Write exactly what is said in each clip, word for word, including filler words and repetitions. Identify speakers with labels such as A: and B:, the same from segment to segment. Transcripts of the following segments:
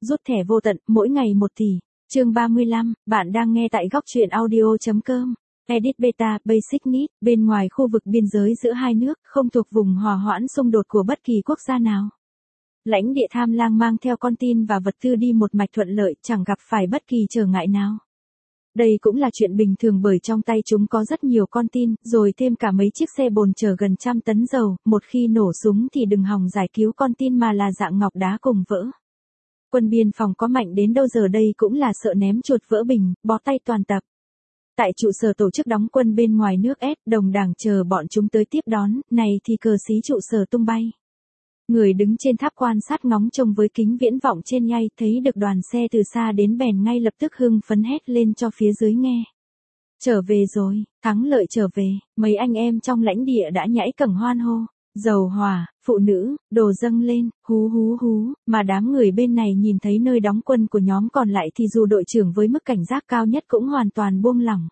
A: rút thẻ vô tận, mỗi ngày một tỷ. Chương ba mươi lăm, bạn đang nghe tại góc truyện audio chấm com. Edit Beta, Basic Need, bên ngoài khu vực biên giới giữa hai nước, không thuộc vùng hòa hoãn xung đột của bất kỳ quốc gia nào. Lãnh địa Tham Lang mang theo con tin và vật tư đi một mạch thuận lợi, chẳng gặp phải bất kỳ trở ngại nào. Đây cũng là chuyện bình thường bởi trong tay chúng có rất nhiều con tin, rồi thêm cả mấy chiếc xe bồn chở gần trăm tấn dầu, một khi nổ súng thì đừng hòng giải cứu con tin mà là dạng ngọc đá cùng vỡ. Quân biên phòng có mạnh đến đâu giờ đây cũng là sợ ném chuột vỡ bình, bó tay toàn tập. Tại trụ sở tổ chức đóng quân bên ngoài nước S, đồng đảng chờ bọn chúng tới tiếp đón, này thì cờ xí trụ sở tung bay. Người đứng trên tháp quan sát ngóng trông với kính viễn vọng trên nhây, thấy được đoàn xe từ xa đến bèn ngay lập tức hưng phấn hét lên cho phía dưới nghe. Trở về rồi, thắng lợi trở về, mấy anh em trong lãnh địa đã nhảy cẳng hoan hô. Dầu hỏa, phụ nữ, đồ dâng lên, hú hú hú, mà đám người bên này nhìn thấy nơi đóng quân của nhóm còn lại thì dù đội trưởng với mức cảnh giác cao nhất cũng hoàn toàn buông lỏng.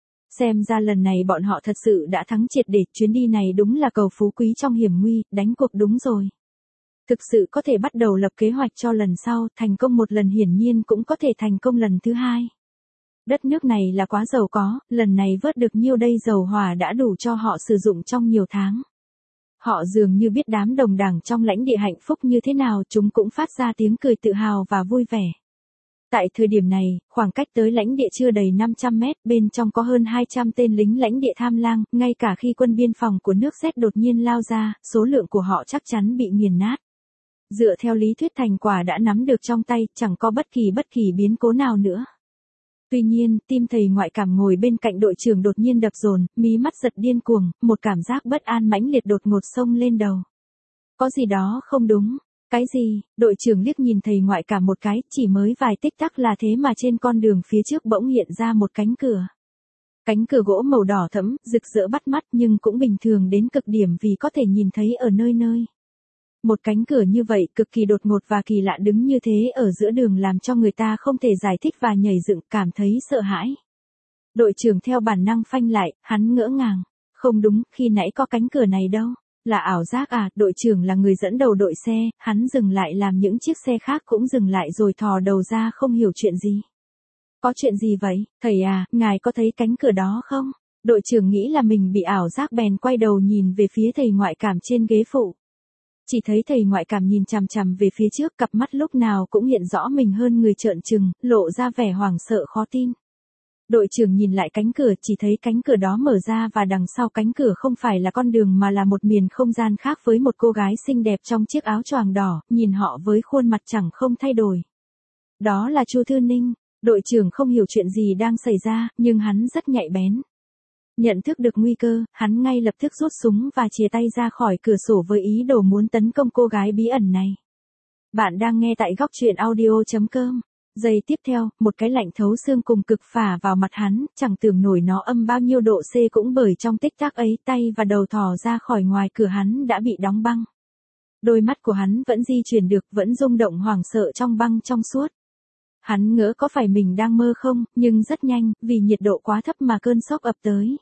A: Xem ra lần này bọn họ thật sự đã thắng triệt để, chuyến đi này đúng là cầu phú quý trong hiểm nguy, đánh cuộc đúng rồi. Thực sự có thể bắt đầu lập kế hoạch cho lần sau, thành công một lần hiển nhiên cũng có thể thành công lần thứ hai. Đất nước này là quá giàu có, lần này vớt được nhiêu đây dầu hỏa đã đủ cho họ sử dụng trong nhiều tháng. Họ dường như biết đám đồng đảng trong lãnh địa hạnh phúc như thế nào, chúng cũng phát ra tiếng cười tự hào và vui vẻ. Tại thời điểm này, khoảng cách tới lãnh địa chưa đầy năm trăm mét, bên trong có hơn hai trăm tên lính lãnh địa Tham Lang, ngay cả khi quân biên phòng của nước Z đột nhiên lao ra, số lượng của họ chắc chắn bị nghiền nát. Dựa theo lý thuyết thành quả đã nắm được trong tay, chẳng có bất kỳ bất kỳ biến cố nào nữa. Tuy nhiên, tim thầy ngoại cảm ngồi bên cạnh đội trưởng đột nhiên đập dồn, mí mắt giật điên cuồng, một cảm giác bất an mãnh liệt đột ngột xông lên đầu. Có gì đó không đúng. Cái gì? Đội trưởng liếc nhìn thầy ngoại cảm một cái, chỉ mới vài tích tắc là thế mà trên con đường phía trước bỗng hiện ra một cánh cửa. Cánh cửa gỗ màu đỏ thẫm, rực rỡ bắt mắt nhưng cũng bình thường đến cực điểm vì có thể nhìn thấy ở nơi nơi. Một cánh cửa như vậy cực kỳ đột ngột và kỳ lạ đứng như thế ở giữa đường làm cho người ta không thể giải thích và nhảy dựng, cảm thấy sợ hãi. Đội trưởng theo bản năng phanh lại, hắn ngỡ ngàng. Không đúng, khi nãy có cánh cửa này đâu. Là ảo giác à? Đội trưởng là người dẫn đầu đội xe, hắn dừng lại làm những chiếc xe khác cũng dừng lại rồi thò đầu ra không hiểu chuyện gì. Có chuyện gì vậy? Thầy à, ngài có thấy cánh cửa đó không? Đội trưởng nghĩ là mình bị ảo giác bèn quay đầu nhìn về phía thầy ngoại cảm trên ghế phụ. Chỉ thấy thầy ngoại cảm nhìn chằm chằm về phía trước, cặp mắt lúc nào cũng hiện rõ mình hơn người trợn trừng, lộ ra vẻ hoảng sợ khó tin. Đội trưởng nhìn lại cánh cửa, chỉ thấy cánh cửa đó mở ra và đằng sau cánh cửa không phải là con đường mà là một miền không gian khác với một cô gái xinh đẹp trong chiếc áo choàng đỏ, nhìn họ với khuôn mặt chẳng không thay đổi. Đó là Chu Thư Ninh. Đội trưởng không hiểu chuyện gì đang xảy ra, nhưng hắn rất nhạy bén. Nhận thức được nguy cơ, hắn ngay lập tức rút súng và chìa tay ra khỏi cửa sổ với ý đồ muốn tấn công cô gái bí ẩn này. Bạn đang nghe tại góc truyện audio chấm com. Giây tiếp theo, một cái lạnh thấu xương cùng cực phả vào mặt hắn, chẳng tưởng nổi nó âm bao nhiêu độ C cũng bởi trong tích tắc ấy tay và đầu thò ra khỏi ngoài cửa hắn đã bị đóng băng. Đôi mắt của hắn vẫn di chuyển được, vẫn rung động hoảng sợ trong băng trong suốt. Hắn ngỡ có phải mình đang mơ không, nhưng rất nhanh, vì nhiệt độ quá thấp mà cơn sốc ập tới.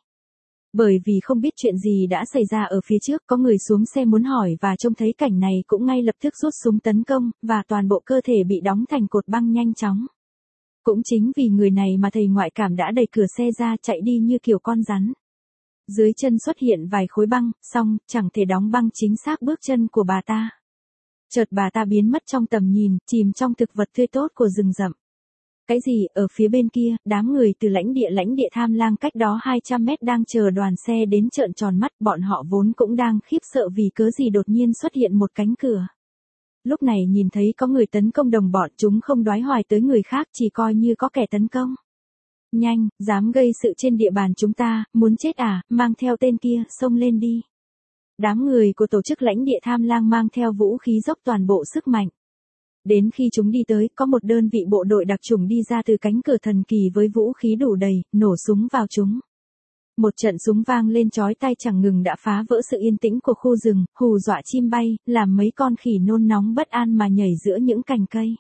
A: Bởi vì không biết chuyện gì đã xảy ra ở phía trước, có người xuống xe muốn hỏi và trông thấy cảnh này cũng ngay lập tức rút súng tấn công, và toàn bộ cơ thể bị đóng thành cột băng nhanh chóng. Cũng chính vì người này mà thầy ngoại cảm đã đẩy cửa xe ra chạy đi như kiểu con rắn. Dưới chân xuất hiện vài khối băng, xong, chẳng thể đóng băng chính xác bước chân của bà ta. Chợt bà ta biến mất trong tầm nhìn, chìm trong thực vật tươi tốt của rừng rậm. Cái gì? Ở phía bên kia, đám người từ lãnh địa lãnh địa Tham Lang cách đó hai trăm mét đang chờ đoàn xe đến trợn tròn mắt, bọn họ vốn cũng đang khiếp sợ vì cớ gì đột nhiên xuất hiện một cánh cửa. Lúc này nhìn thấy có người tấn công đồng bọn, chúng không đoái hoài tới người khác, chỉ coi như có kẻ tấn công. Nhanh, dám gây sự trên địa bàn chúng ta, muốn chết à, mang theo tên kia, xông lên đi. Đám người của tổ chức lãnh địa Tham Lang mang theo vũ khí dốc toàn bộ sức mạnh. Đến khi chúng đi tới, có một đơn vị bộ đội đặc chủng đi ra từ cánh cửa thần kỳ với vũ khí đủ đầy, nổ súng vào chúng. Một trận súng vang lên chói tai chẳng ngừng đã phá vỡ sự yên tĩnh của khu rừng, hù dọa chim bay, làm mấy con khỉ nôn nóng bất an mà nhảy giữa những cành cây.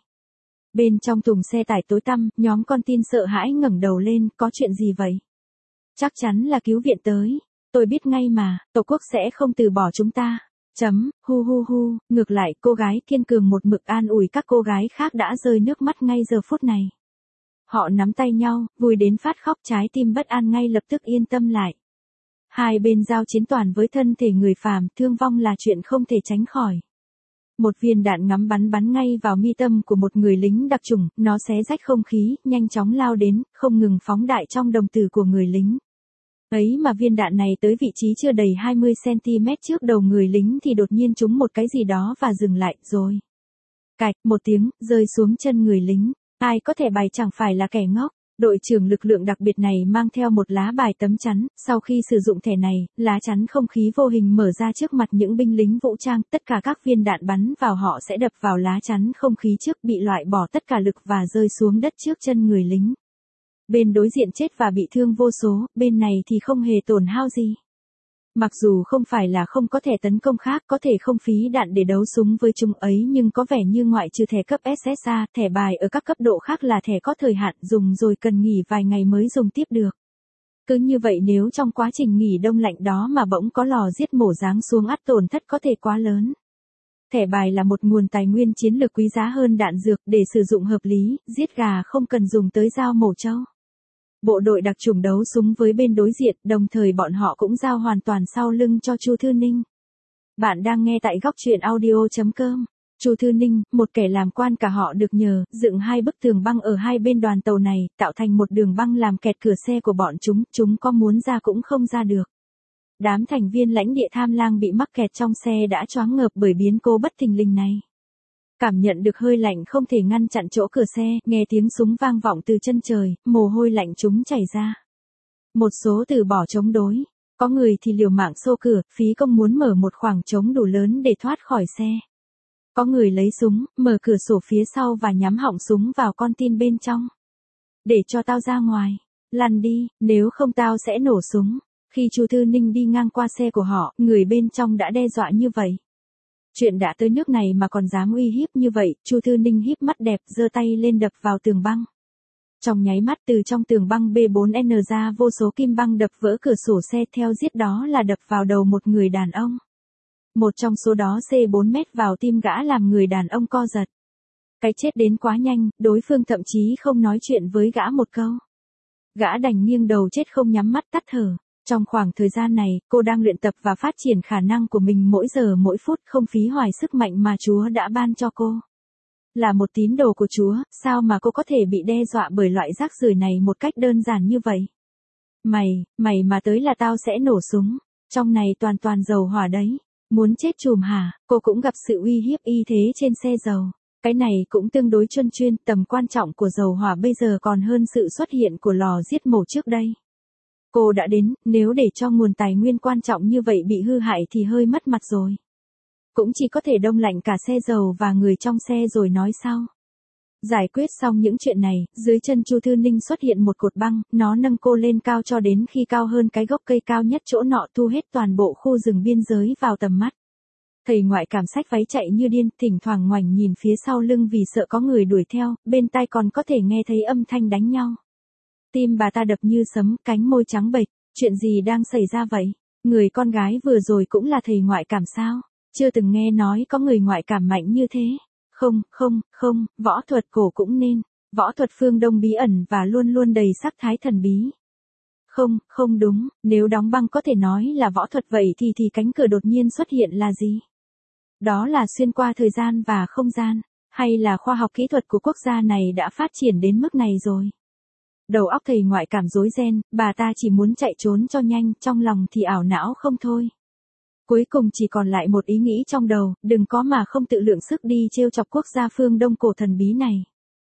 A: Bên trong thùng xe tải tối tăm, nhóm con tin sợ hãi ngẩng đầu lên, có chuyện gì vậy? Chắc chắn là cứu viện tới. Tôi biết ngay mà, Tổ quốc sẽ không từ bỏ chúng ta. Chấm, hu hu hu, ngược lại cô gái kiên cường một mực an ủi các cô gái khác đã rơi nước mắt ngay giờ phút này. Họ nắm tay nhau, vui đến phát khóc, trái tim bất an ngay lập tức yên tâm lại. Hai bên giao chiến toàn với thân thể người phàm, thương vong là chuyện không thể tránh khỏi. Một viên đạn ngắm bắn bắn ngay vào mi tâm của một người lính đặc chủng, nó xé rách không khí, nhanh chóng lao đến, không ngừng phóng đại trong đồng tử của người lính. Ấy mà viên đạn này tới vị trí chưa đầy hai mươi xăng ti mét trước đầu người lính thì đột nhiên trúng một cái gì đó và dừng lại, rồi. Cạch, một tiếng, rơi xuống chân người lính. Ai có thẻ bài chẳng phải là kẻ ngốc. Đội trưởng lực lượng đặc biệt này mang theo một lá bài tấm chắn, sau khi sử dụng thẻ này, lá chắn không khí vô hình mở ra trước mặt những binh lính vũ trang, tất cả các viên đạn bắn vào họ sẽ đập vào lá chắn không khí trước, bị loại bỏ tất cả lực và rơi xuống đất trước chân người lính. Bên đối diện chết và bị thương vô số, bên này thì không hề tổn hao gì. Mặc dù không phải là không có thẻ tấn công khác, có thể không phí đạn để đấu súng với chúng ấy, nhưng có vẻ như ngoại trừ thẻ cấp ét ét a, thẻ bài ở các cấp độ khác là thẻ có thời hạn, dùng rồi cần nghỉ vài ngày mới dùng tiếp được. Cứ như vậy nếu trong quá trình nghỉ đông lạnh đó mà bỗng có lò giết mổ giáng xuống, ắt tổn thất có thể quá lớn. Thẻ bài là một nguồn tài nguyên chiến lược quý giá hơn đạn dược, để sử dụng hợp lý, giết gà không cần dùng tới dao mổ trâu. Bộ đội đặc chủng đấu súng với bên đối diện, đồng thời bọn họ cũng giao hoàn toàn sau lưng cho Chu Thư Ninh. Bạn đang nghe tại góc truyện audio chấm com. Chu Thư Ninh, một kẻ làm quan cả họ được nhờ, dựng hai bức tường băng ở hai bên đoàn tàu này, tạo thành một đường băng làm kẹt cửa xe của bọn chúng, chúng có muốn ra cũng không ra được. Đám thành viên lãnh địa tham lang bị mắc kẹt trong xe đã choáng ngợp bởi biến cố bất thình lình này. Cảm nhận được hơi lạnh không thể ngăn chặn chỗ cửa xe, nghe tiếng súng vang vọng từ chân trời, mồ hôi lạnh chúng chảy ra. Một số từ bỏ chống đối, có người thì liều mạng xô cửa, phí công muốn mở một khoảng trống đủ lớn để thoát khỏi xe. Có người lấy súng, mở cửa sổ phía sau và nhắm họng súng vào con tin bên trong. Để cho tao ra ngoài, lăn đi, nếu không tao sẽ nổ súng. Khi Chu Thư Ninh đi ngang qua xe của họ, người bên trong đã đe dọa như vậy. Chuyện đã tới nước này mà còn dám uy hiếp như vậy, Chu Thư Ninh híp mắt đẹp, giơ tay lên đập vào tường băng. Trong nháy mắt từ trong tường băng B bốn N ra vô số kim băng đập vỡ cửa sổ xe, theo giết đó là đập vào đầu một người đàn ông. Một trong số đó xê bốn mét vào tim gã làm người đàn ông co giật. Cái chết đến quá nhanh, đối phương thậm chí không nói chuyện với gã một câu. Gã đành nghiêng đầu chết không nhắm mắt tắt thở. Trong khoảng thời gian này, cô đang luyện tập và phát triển khả năng của mình mỗi giờ mỗi phút, không phí hoài sức mạnh mà Chúa đã ban cho cô. Là một tín đồ của Chúa, sao mà cô có thể bị đe dọa bởi loại rác rưởi này một cách đơn giản như vậy? Mày, mày mà tới là tao sẽ nổ súng. Trong này toàn toàn dầu hỏa đấy. Muốn chết chùm hả? Cô cũng gặp sự uy hiếp y thế trên xe dầu. Cái này cũng tương đối chuyên chuyên, tầm quan trọng của dầu hỏa bây giờ còn hơn sự xuất hiện của lò giết mổ trước đây. Cô đã đến, nếu để cho nguồn tài nguyên quan trọng như vậy bị hư hại thì hơi mất mặt rồi. Cũng chỉ có thể đông lạnh cả xe dầu và người trong xe rồi nói sau. Giải quyết xong những chuyện này, dưới chân Chu Thư Ninh xuất hiện một cột băng, nó nâng cô lên cao cho đến khi cao hơn cái gốc cây cao nhất chỗ nọ, thu hết toàn bộ khu rừng biên giới vào tầm mắt. Thầy ngoại cảm xách váy chạy như điên, thỉnh thoảng ngoảnh nhìn phía sau lưng vì sợ có người đuổi theo, bên tai còn có thể nghe thấy âm thanh đánh nhau. Tim bà ta đập như sấm, cánh môi trắng bệch, chuyện gì đang xảy ra vậy? Người con gái vừa rồi cũng là thầy ngoại cảm sao? Chưa từng nghe nói có người ngoại cảm mạnh như thế. Không, không, không, võ thuật cổ cũng nên. Võ thuật phương Đông bí ẩn và luôn luôn đầy sắc thái thần bí. Không, không đúng, nếu đóng băng có thể nói là võ thuật vậy thì thì cánh cửa đột nhiên xuất hiện là gì? Đó là xuyên qua thời gian và không gian, hay là khoa học kỹ thuật của quốc gia này đã phát triển đến mức này rồi? Đầu óc thầy ngoại cảm rối ren, bà ta chỉ muốn chạy trốn cho nhanh, trong lòng thì ảo não không thôi. Cuối cùng chỉ còn lại một ý nghĩ trong đầu, đừng có mà không tự lượng sức đi trêu chọc quốc gia phương Đông cổ thần bí này.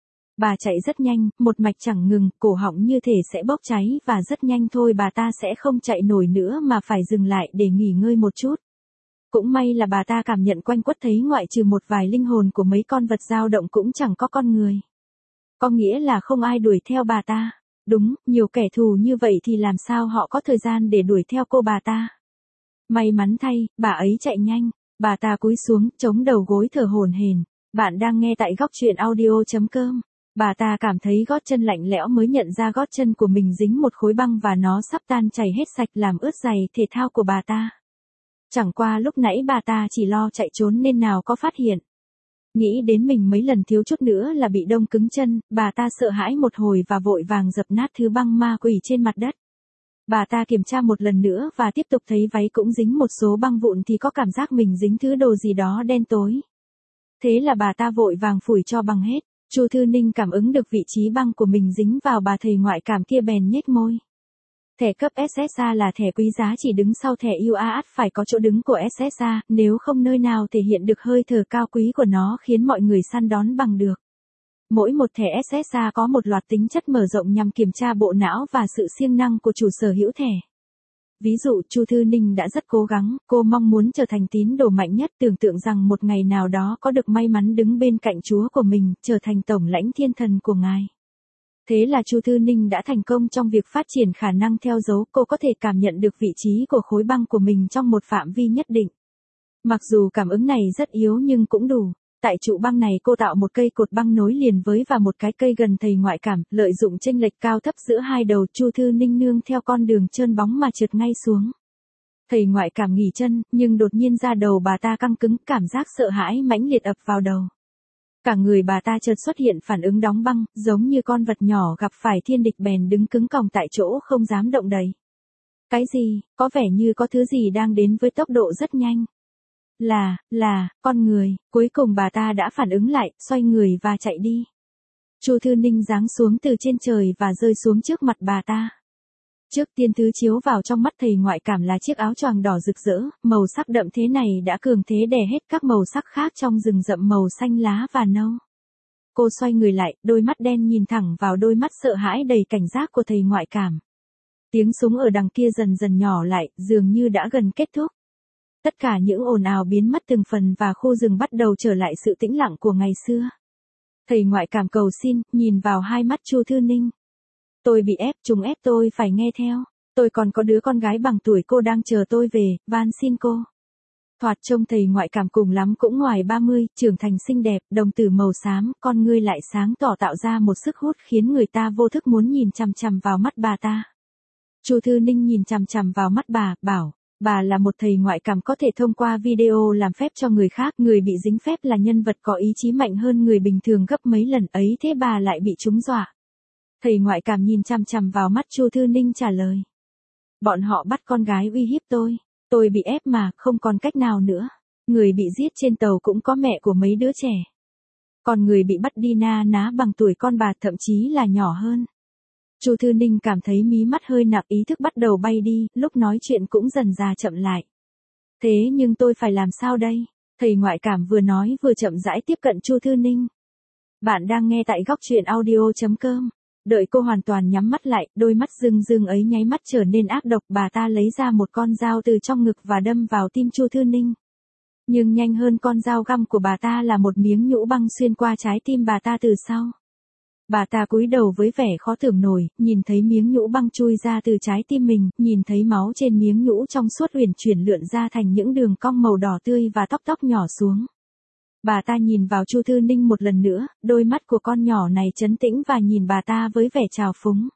A: Bà chạy rất nhanh, một mạch chẳng ngừng, cổ họng như thể sẽ bốc cháy và rất nhanh thôi bà ta sẽ không chạy nổi nữa mà phải dừng lại để nghỉ ngơi một chút. Cũng may là bà ta cảm nhận quanh quất thấy ngoại trừ một vài linh hồn của mấy con vật dao động cũng chẳng có con người. Có nghĩa là không ai đuổi theo bà ta. Đúng, nhiều kẻ thù như vậy thì làm sao họ có thời gian để đuổi theo cô bà ta. May mắn thay, bà ấy chạy nhanh, bà ta cúi xuống, chống đầu gối thở hổn hển. Bạn đang nghe tại góc truyện audio chấm com. Bà ta cảm thấy gót chân lạnh lẽo mới nhận ra gót chân của mình dính một khối băng và nó sắp tan chảy hết sạch làm ướt giày thể thao của bà ta. Chẳng qua lúc nãy bà ta chỉ lo chạy trốn nên nào có phát hiện. Nghĩ đến mình mấy lần thiếu chút nữa là bị đông cứng chân, bà ta sợ hãi một hồi và vội vàng dập nát thứ băng ma quỷ trên mặt đất. Bà ta kiểm tra một lần nữa và tiếp tục thấy váy cũng dính một số băng vụn thì có cảm giác mình dính thứ đồ gì đó đen tối. Thế là bà ta vội vàng phủi cho bằng hết. Chu Thư Ninh cảm ứng được vị trí băng của mình dính vào bà thầy ngoại cảm kia bèn nhếch môi. Thẻ cấp ét ét a là thẻ quý giá chỉ đứng sau thẻ u a ét phải có chỗ đứng của ét ét a, nếu không nơi nào thể hiện được hơi thở cao quý của nó khiến mọi người săn đón bằng được. Mỗi một thẻ ét ét a có một loạt tính chất mở rộng nhằm kiểm tra bộ não và sự siêng năng của chủ sở hữu thẻ. Ví dụ, Chu Thư Ninh đã rất cố gắng, cô mong muốn trở thành tín đồ mạnh nhất, tưởng tượng rằng một ngày nào đó có được may mắn đứng bên cạnh Chúa của mình, trở thành tổng lãnh thiên thần của Ngài. Thế là Chu Thư Ninh đã thành công trong việc phát triển khả năng theo dấu, cô có thể cảm nhận được vị trí của khối băng của mình trong một phạm vi nhất định. Mặc dù cảm ứng này rất yếu nhưng cũng đủ. Tại trụ băng này cô tạo một cây cột băng nối liền với và một cái cây gần thầy ngoại cảm, lợi dụng chênh lệch cao thấp giữa hai đầu, Chu Thư Ninh nương theo con đường trơn bóng mà trượt ngay xuống. Thầy ngoại cảm nghỉ chân, nhưng đột nhiên da đầu bà ta căng cứng, cảm giác sợ hãi mãnh liệt ập vào đầu. Cả người bà ta chợt xuất hiện phản ứng đóng băng, giống như con vật nhỏ gặp phải thiên địch bèn đứng cứng còng tại chỗ không dám động đậy. Cái gì, có vẻ như có thứ gì đang đến với tốc độ rất nhanh. Là, là, con người, cuối cùng bà ta đã phản ứng lại, xoay người và chạy đi. Chu Thư Ninh giáng xuống từ trên trời và rơi xuống trước mặt bà ta. Trước tiên thứ chiếu vào trong mắt thầy ngoại cảm là chiếc áo choàng đỏ rực rỡ, màu sắc đậm thế này đã cường thế đè hết các màu sắc khác trong rừng rậm màu xanh lá và nâu. Cô xoay người lại, đôi mắt đen nhìn thẳng vào đôi mắt sợ hãi đầy cảnh giác của thầy ngoại cảm. Tiếng súng ở đằng kia dần dần nhỏ lại, dường như đã gần kết thúc. Tất cả những ồn ào biến mất từng phần và khu rừng bắt đầu trở lại sự tĩnh lặng của ngày xưa. Thầy ngoại cảm cầu xin, nhìn vào hai mắt Chu Thư Ninh. Tôi bị ép, chúng ép tôi phải nghe theo. Tôi còn có đứa con gái bằng tuổi cô đang chờ tôi về, van xin cô. Thoạt trông thầy ngoại cảm cùng lắm cũng ngoài ba mươi, trưởng thành xinh đẹp, đồng tử màu xám, con ngươi lại sáng tỏ tạo ra một sức hút khiến người ta vô thức muốn nhìn chằm chằm vào mắt bà ta. Chu Thư Ninh nhìn chằm chằm vào mắt bà, bảo. Bà là một thầy ngoại cảm có thể thông qua video làm phép cho người khác, người bị dính phép là nhân vật có ý chí mạnh hơn người bình thường gấp mấy lần ấy, thế bà lại bị chúng dọa. Thầy ngoại cảm nhìn chằm chằm vào mắt Chu Thư Ninh trả lời. Bọn họ bắt con gái uy hiếp tôi, tôi bị ép mà, không còn cách nào nữa. Người bị giết trên tàu cũng có mẹ của mấy đứa trẻ. Còn người bị bắt đi na ná bằng tuổi con bà, thậm chí là nhỏ hơn. Chu Thư Ninh cảm thấy mí mắt hơi nặng, ý thức bắt đầu bay đi, lúc nói chuyện cũng dần dà chậm lại. Thế nhưng tôi phải làm sao đây? Thầy ngoại cảm vừa nói vừa chậm rãi tiếp cận Chu Thư Ninh. Bạn đang nghe tại góc truyện audio chấm com. Đợi cô hoàn toàn nhắm mắt lại, đôi mắt rưng rưng ấy nháy mắt trở nên ác độc, bà ta lấy ra một con dao từ trong ngực và đâm vào tim Chu Thư Ninh. Nhưng nhanh hơn con dao găm của bà ta là một miếng nhũ băng xuyên qua trái tim bà ta từ sau. Bà ta cúi đầu với vẻ khó tưởng nổi, nhìn thấy miếng nhũ băng chui ra từ trái tim mình, nhìn thấy máu trên miếng nhũ trong suốt uyển chuyển lượn ra thành những đường cong màu đỏ tươi và tóc tóc nhỏ xuống. Bà ta nhìn vào Chu Thư Ninh một lần nữa, đôi mắt của con nhỏ này trấn tĩnh và nhìn bà ta với vẻ trào phúng.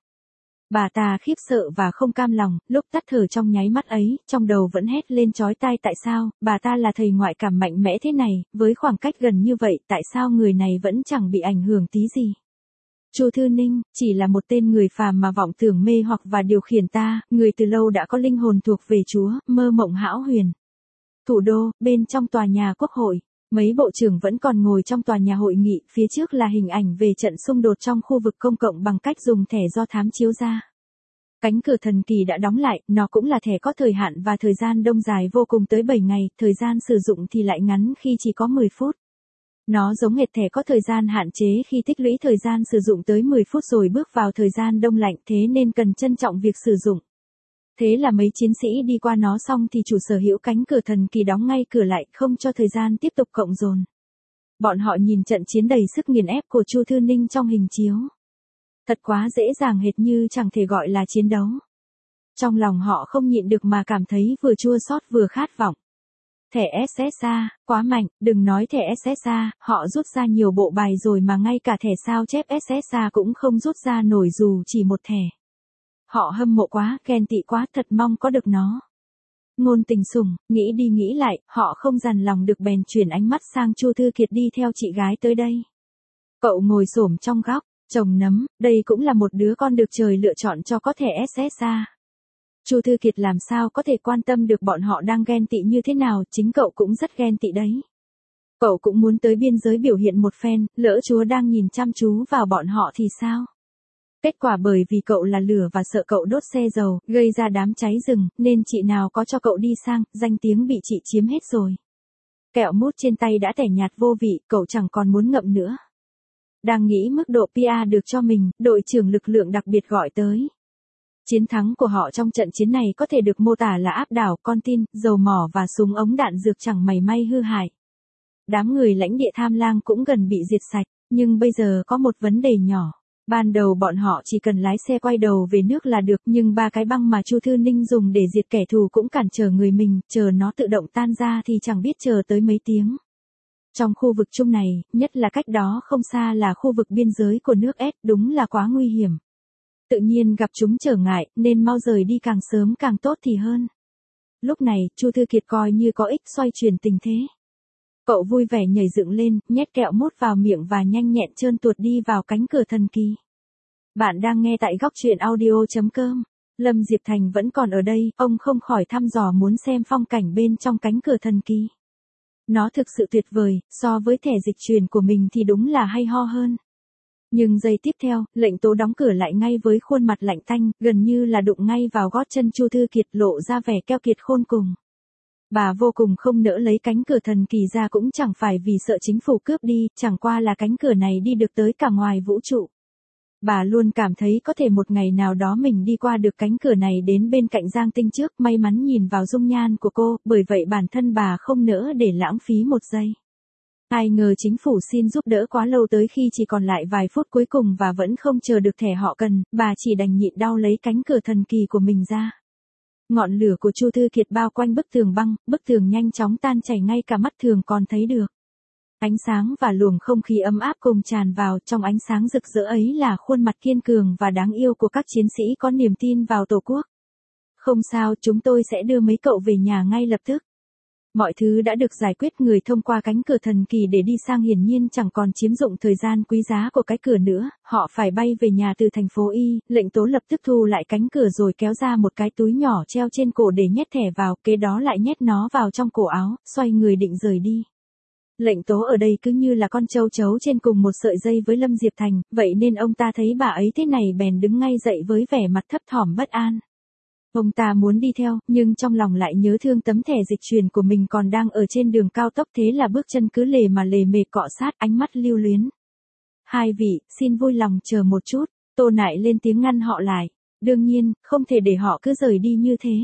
A: Bà ta khiếp sợ và không cam lòng, lúc tắt thở trong nháy mắt ấy, trong đầu vẫn hét lên chói tai tại sao, bà ta là thầy ngoại cảm mạnh mẽ thế này, với khoảng cách gần như vậy, tại sao người này vẫn chẳng bị ảnh hưởng tí gì. Chu Thư Ninh, chỉ là một tên người phàm mà vọng tưởng mê hoặc và điều khiển ta, người từ lâu đã có linh hồn thuộc về Chúa, mơ mộng hão huyền. Thủ đô, bên trong tòa nhà Quốc hội, mấy bộ trưởng vẫn còn ngồi trong tòa nhà hội nghị, phía trước là hình ảnh về trận xung đột trong khu vực công cộng bằng cách dùng thẻ do thám chiếu ra. Cánh cửa thần kỳ đã đóng lại, nó cũng là thẻ có thời hạn và thời gian đông dài vô cùng tới bảy ngày, thời gian sử dụng thì lại ngắn khi chỉ có mười phút. Nó giống hệt thẻ có thời gian hạn chế khi tích lũy thời gian sử dụng tới mười phút rồi bước vào thời gian đông lạnh, thế nên cần trân trọng việc sử dụng. Thế là mấy chiến sĩ đi qua nó xong thì chủ sở hữu cánh cửa thần kỳ đóng ngay cửa lại, không cho thời gian tiếp tục cộng dồn. Bọn họ nhìn trận chiến đầy sức nghiền ép của Chu Thư Ninh trong hình chiếu. Thật quá dễ dàng hệt như chẳng thể gọi là chiến đấu. Trong lòng họ không nhịn được mà cảm thấy vừa chua xót vừa khát vọng. Thẻ ét ét a, quá mạnh, đừng nói thẻ ét ét a, họ rút ra nhiều bộ bài rồi mà ngay cả thẻ sao chép ét ét a cũng không rút ra nổi dù chỉ một thẻ. Họ hâm mộ quá, ghen tị quá, thật mong có được nó. Ngôn Tình Sủng, nghĩ đi nghĩ lại, họ không dằn lòng được bèn chuyển ánh mắt sang Chu Thư Kiệt đi theo chị gái tới đây. Cậu ngồi xổm trong góc, trồng nấm, đây cũng là một đứa con được trời lựa chọn cho có thể ét ét a. Chu Thư Kiệt làm sao có thể quan tâm được bọn họ đang ghen tị như thế nào, chính cậu cũng rất ghen tị đấy. Cậu cũng muốn tới biên giới biểu hiện một phen, lỡ Chúa đang nhìn chăm chú vào bọn họ thì sao? Kết quả bởi vì cậu là lửa và sợ cậu đốt xe dầu, gây ra đám cháy rừng, nên chị nào có cho cậu đi sang, danh tiếng bị chị chiếm hết rồi. Kẹo mút trên tay đã tẻ nhạt vô vị, cậu chẳng còn muốn ngậm nữa. Đang nghĩ mức độ pê e được cho mình, đội trưởng lực lượng đặc biệt gọi tới. Chiến thắng của họ trong trận chiến này có thể được mô tả là áp đảo, con tin, dầu mỏ và súng ống đạn dược chẳng mảy may hư hại. Đám người lãnh địa tham lang cũng gần bị diệt sạch, nhưng bây giờ có một vấn đề nhỏ. Ban đầu bọn họ chỉ cần lái xe quay đầu về nước là được, nhưng ba cái băng mà Chu Thư Ninh dùng để diệt kẻ thù cũng cản trở người mình, chờ nó tự động tan ra thì chẳng biết chờ tới mấy tiếng. Trong khu vực chung này, nhất là cách đó không xa là khu vực biên giới của nước S, đúng là quá nguy hiểm. Tự nhiên gặp chúng trở ngại, nên mau rời đi càng sớm càng tốt thì hơn. Lúc này, Chu Thư Kiệt coi như có ích xoay chuyển tình thế. Cậu vui vẻ nhảy dựng lên, nhét kẹo mút vào miệng và nhanh nhẹn trơn tuột đi vào cánh cửa thần kỳ. Bạn đang nghe tại góc truyện audio chấm com. Lâm Diệp Thành vẫn còn ở đây, ông không khỏi thăm dò muốn xem phong cảnh bên trong cánh cửa thần kỳ. Nó thực sự tuyệt vời, so với thẻ dịch truyền của mình thì đúng là hay ho hơn. Nhưng giây tiếp theo, lệnh tố đóng cửa lại ngay với khuôn mặt lạnh tanh, gần như là đụng ngay vào gót chân Chu Thư Kiệt, lộ ra vẻ keo kiệt khôn cùng. Bà vô cùng không nỡ lấy cánh cửa thần kỳ ra, cũng chẳng phải vì sợ chính phủ cướp đi, chẳng qua là cánh cửa này đi được tới cả ngoài vũ trụ. Bà luôn cảm thấy có thể một ngày nào đó mình đi qua được cánh cửa này đến bên cạnh Giang Tinh trước, may mắn nhìn vào dung nhan của cô, bởi vậy bản thân bà không nỡ để lãng phí một giây. Ai ngờ chính phủ xin giúp đỡ quá lâu tới khi chỉ còn lại vài phút cuối cùng và vẫn không chờ được thẻ họ cần, bà chỉ đành nhịn đau lấy cánh cửa thần kỳ của mình ra. Ngọn lửa của Chu Thư Kiệt bao quanh bức tường băng, bức tường nhanh chóng tan chảy, ngay cả mắt thường còn thấy được. Ánh sáng và luồng không khí ấm áp cùng tràn vào, trong ánh sáng rực rỡ ấy là khuôn mặt kiên cường và đáng yêu của các chiến sĩ có niềm tin vào Tổ quốc. Không sao, chúng tôi sẽ đưa mấy cậu về nhà ngay lập tức. Mọi thứ đã được giải quyết, người thông qua cánh cửa thần kỳ để đi sang hiển nhiên chẳng còn chiếm dụng thời gian quý giá của cái cửa nữa, họ phải bay về nhà từ thành phố Y, lệnh tố lập tức thu lại cánh cửa rồi kéo ra một cái túi nhỏ treo trên cổ để nhét thẻ vào, kế đó lại nhét nó vào trong cổ áo, xoay người định rời đi. Lệnh tố ở đây cứ như là con châu chấu trên cùng một sợi dây với Lâm Diệp Thành, vậy nên ông ta thấy bà ấy thế này bèn đứng ngay dậy với vẻ mặt thấp thỏm bất an. Ông ta muốn đi theo, nhưng trong lòng lại nhớ thương tấm thẻ dịch truyền của mình còn đang ở trên đường cao tốc, thế là bước chân cứ lề mà lề mề cọ sát, ánh mắt lưu luyến. Hai vị, xin vui lòng chờ một chút, Tô Nại lên tiếng ngăn họ lại. Đương nhiên, không thể để họ cứ rời đi như thế.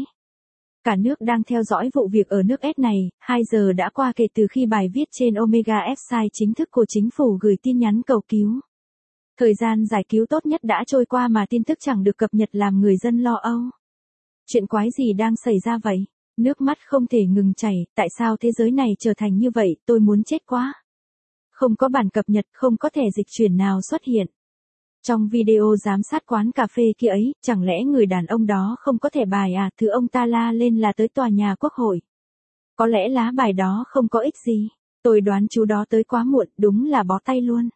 A: Cả nước đang theo dõi vụ việc ở nước S này, hai giờ đã qua kể từ khi bài viết trên Omega website chính thức của chính phủ gửi tin nhắn cầu cứu. Thời gian giải cứu tốt nhất đã trôi qua mà tin tức chẳng được cập nhật làm người dân lo âu. Chuyện quái gì đang xảy ra vậy? Nước mắt không thể ngừng chảy, tại sao thế giới này trở thành như vậy, tôi muốn chết quá. Không có bản cập nhật, không có thẻ dịch chuyển nào xuất hiện. Trong video giám sát quán cà phê kia ấy, chẳng lẽ người đàn ông đó không có thẻ bài à? Thứ ông ta la lên là tới tòa nhà Quốc hội. Có lẽ lá bài đó không có ích gì. Tôi đoán chú đó tới quá muộn, đúng là bó tay luôn.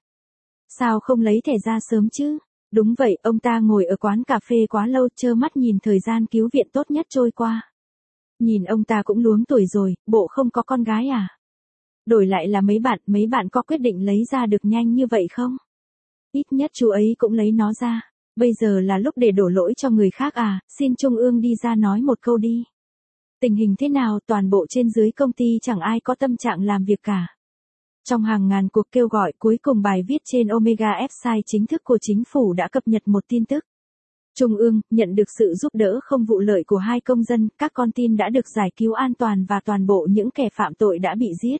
A: Sao không lấy thẻ ra sớm chứ? Đúng vậy, ông ta ngồi ở quán cà phê quá lâu, trơ mắt nhìn thời gian cứu viện tốt nhất trôi qua. Nhìn ông ta cũng luống tuổi rồi, bộ không có con gái à? Đổi lại là mấy bạn, mấy bạn có quyết định lấy ra được nhanh như vậy không? Ít nhất chú ấy cũng lấy nó ra. Bây giờ là lúc để đổ lỗi cho người khác à? Xin Trung ương đi ra nói một câu đi. Tình hình thế nào? Toàn bộ trên dưới công ty chẳng ai có tâm trạng làm việc cả. Trong hàng ngàn cuộc kêu gọi, cuối cùng bài viết trên Omega website chính thức của chính phủ đã cập nhật một tin tức. Trung ương, nhận được sự giúp đỡ không vụ lợi của hai công dân, các con tin đã được giải cứu an toàn và toàn bộ những kẻ phạm tội đã bị giết.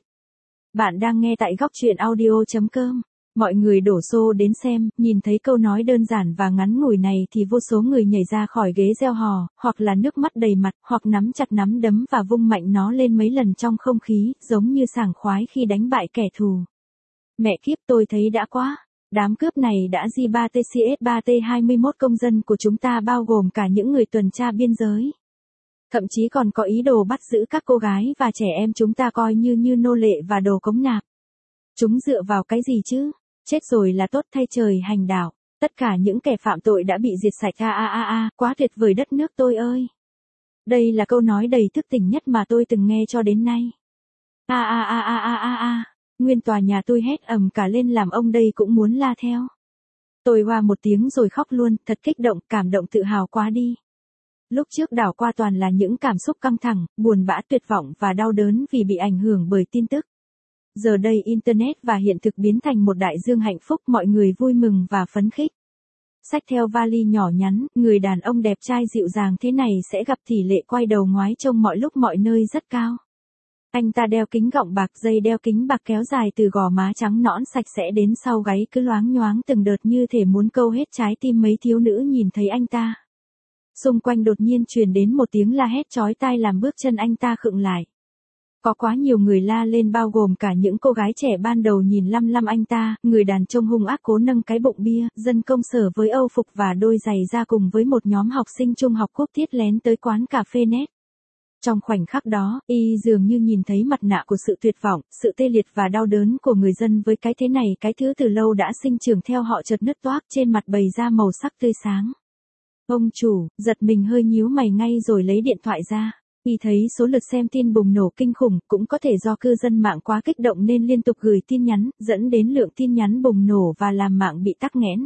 A: Bạn đang nghe tại góc truyện audio chấm com. Mọi người đổ xô đến xem, nhìn thấy câu nói đơn giản và ngắn ngủi này thì vô số người nhảy ra khỏi ghế reo hò, hoặc là nước mắt đầy mặt, hoặc nắm chặt nắm đấm và vung mạnh nó lên mấy lần trong không khí, giống như sảng khoái khi đánh bại kẻ thù. Mẹ kiếp, tôi thấy đã quá. Đám cướp này đã giết ba T C S ba T hai mươi mốt công dân của chúng ta, bao gồm cả những người tuần tra biên giới. Thậm chí còn có ý đồ bắt giữ các cô gái và trẻ em chúng ta coi như như nô lệ và đồ cống nạp. Chúng dựa vào cái gì chứ? Chết rồi là tốt thay trời hành đạo. Tất cả những kẻ phạm tội đã bị diệt sạch a a a a, quá tuyệt vời đất nước tôi ơi. Đây là câu nói đầy thức tỉnh nhất mà tôi từng nghe cho đến nay. A a a a a a a, nguyên tòa nhà tôi hét ầm cả lên làm ông đây cũng muốn la theo. Tôi hoa một tiếng rồi khóc luôn, thật kích động, cảm động tự hào quá đi. Lúc trước đảo qua toàn là những cảm xúc căng thẳng, buồn bã tuyệt vọng và đau đớn vì bị ảnh hưởng bởi tin tức. Giờ đây Internet và hiện thực biến thành một đại dương hạnh phúc, mọi người vui mừng và phấn khích. Xách theo vali nhỏ nhắn, người đàn ông đẹp trai dịu dàng thế này sẽ gặp tỷ lệ quay đầu ngoái trông mọi lúc mọi nơi rất cao. Anh ta đeo kính gọng bạc, dây đeo kính bạc kéo dài từ gò má trắng nõn sạch sẽ đến sau gáy cứ loáng nhoáng từng đợt như thể muốn câu hết trái tim mấy thiếu nữ nhìn thấy anh ta. Xung quanh đột nhiên truyền đến một tiếng la hét chói tai làm bước chân anh ta khựng lại. Có quá nhiều người la lên bao gồm cả những cô gái trẻ ban đầu nhìn lăm lăm anh ta, người đàn trông hung ác cố nâng cái bụng bia, dân công sở với âu phục và đôi giày da cùng với một nhóm học sinh trung học quốc thiết lén tới quán cà phê net. Trong khoảnh khắc đó, y dường như nhìn thấy mặt nạ của sự tuyệt vọng, sự tê liệt và đau đớn của người dân với cái thế này cái thứ từ lâu đã sinh trưởng theo họ chợt nứt toác trên mặt bày ra màu sắc tươi sáng. Ông chủ, giật mình hơi nhíu mày ngay rồi lấy điện thoại ra. Y thấy số lượt xem tin bùng nổ kinh khủng, cũng có thể do cư dân mạng quá kích động nên liên tục gửi tin nhắn, dẫn đến lượng tin nhắn bùng nổ và làm mạng bị tắc nghẽn.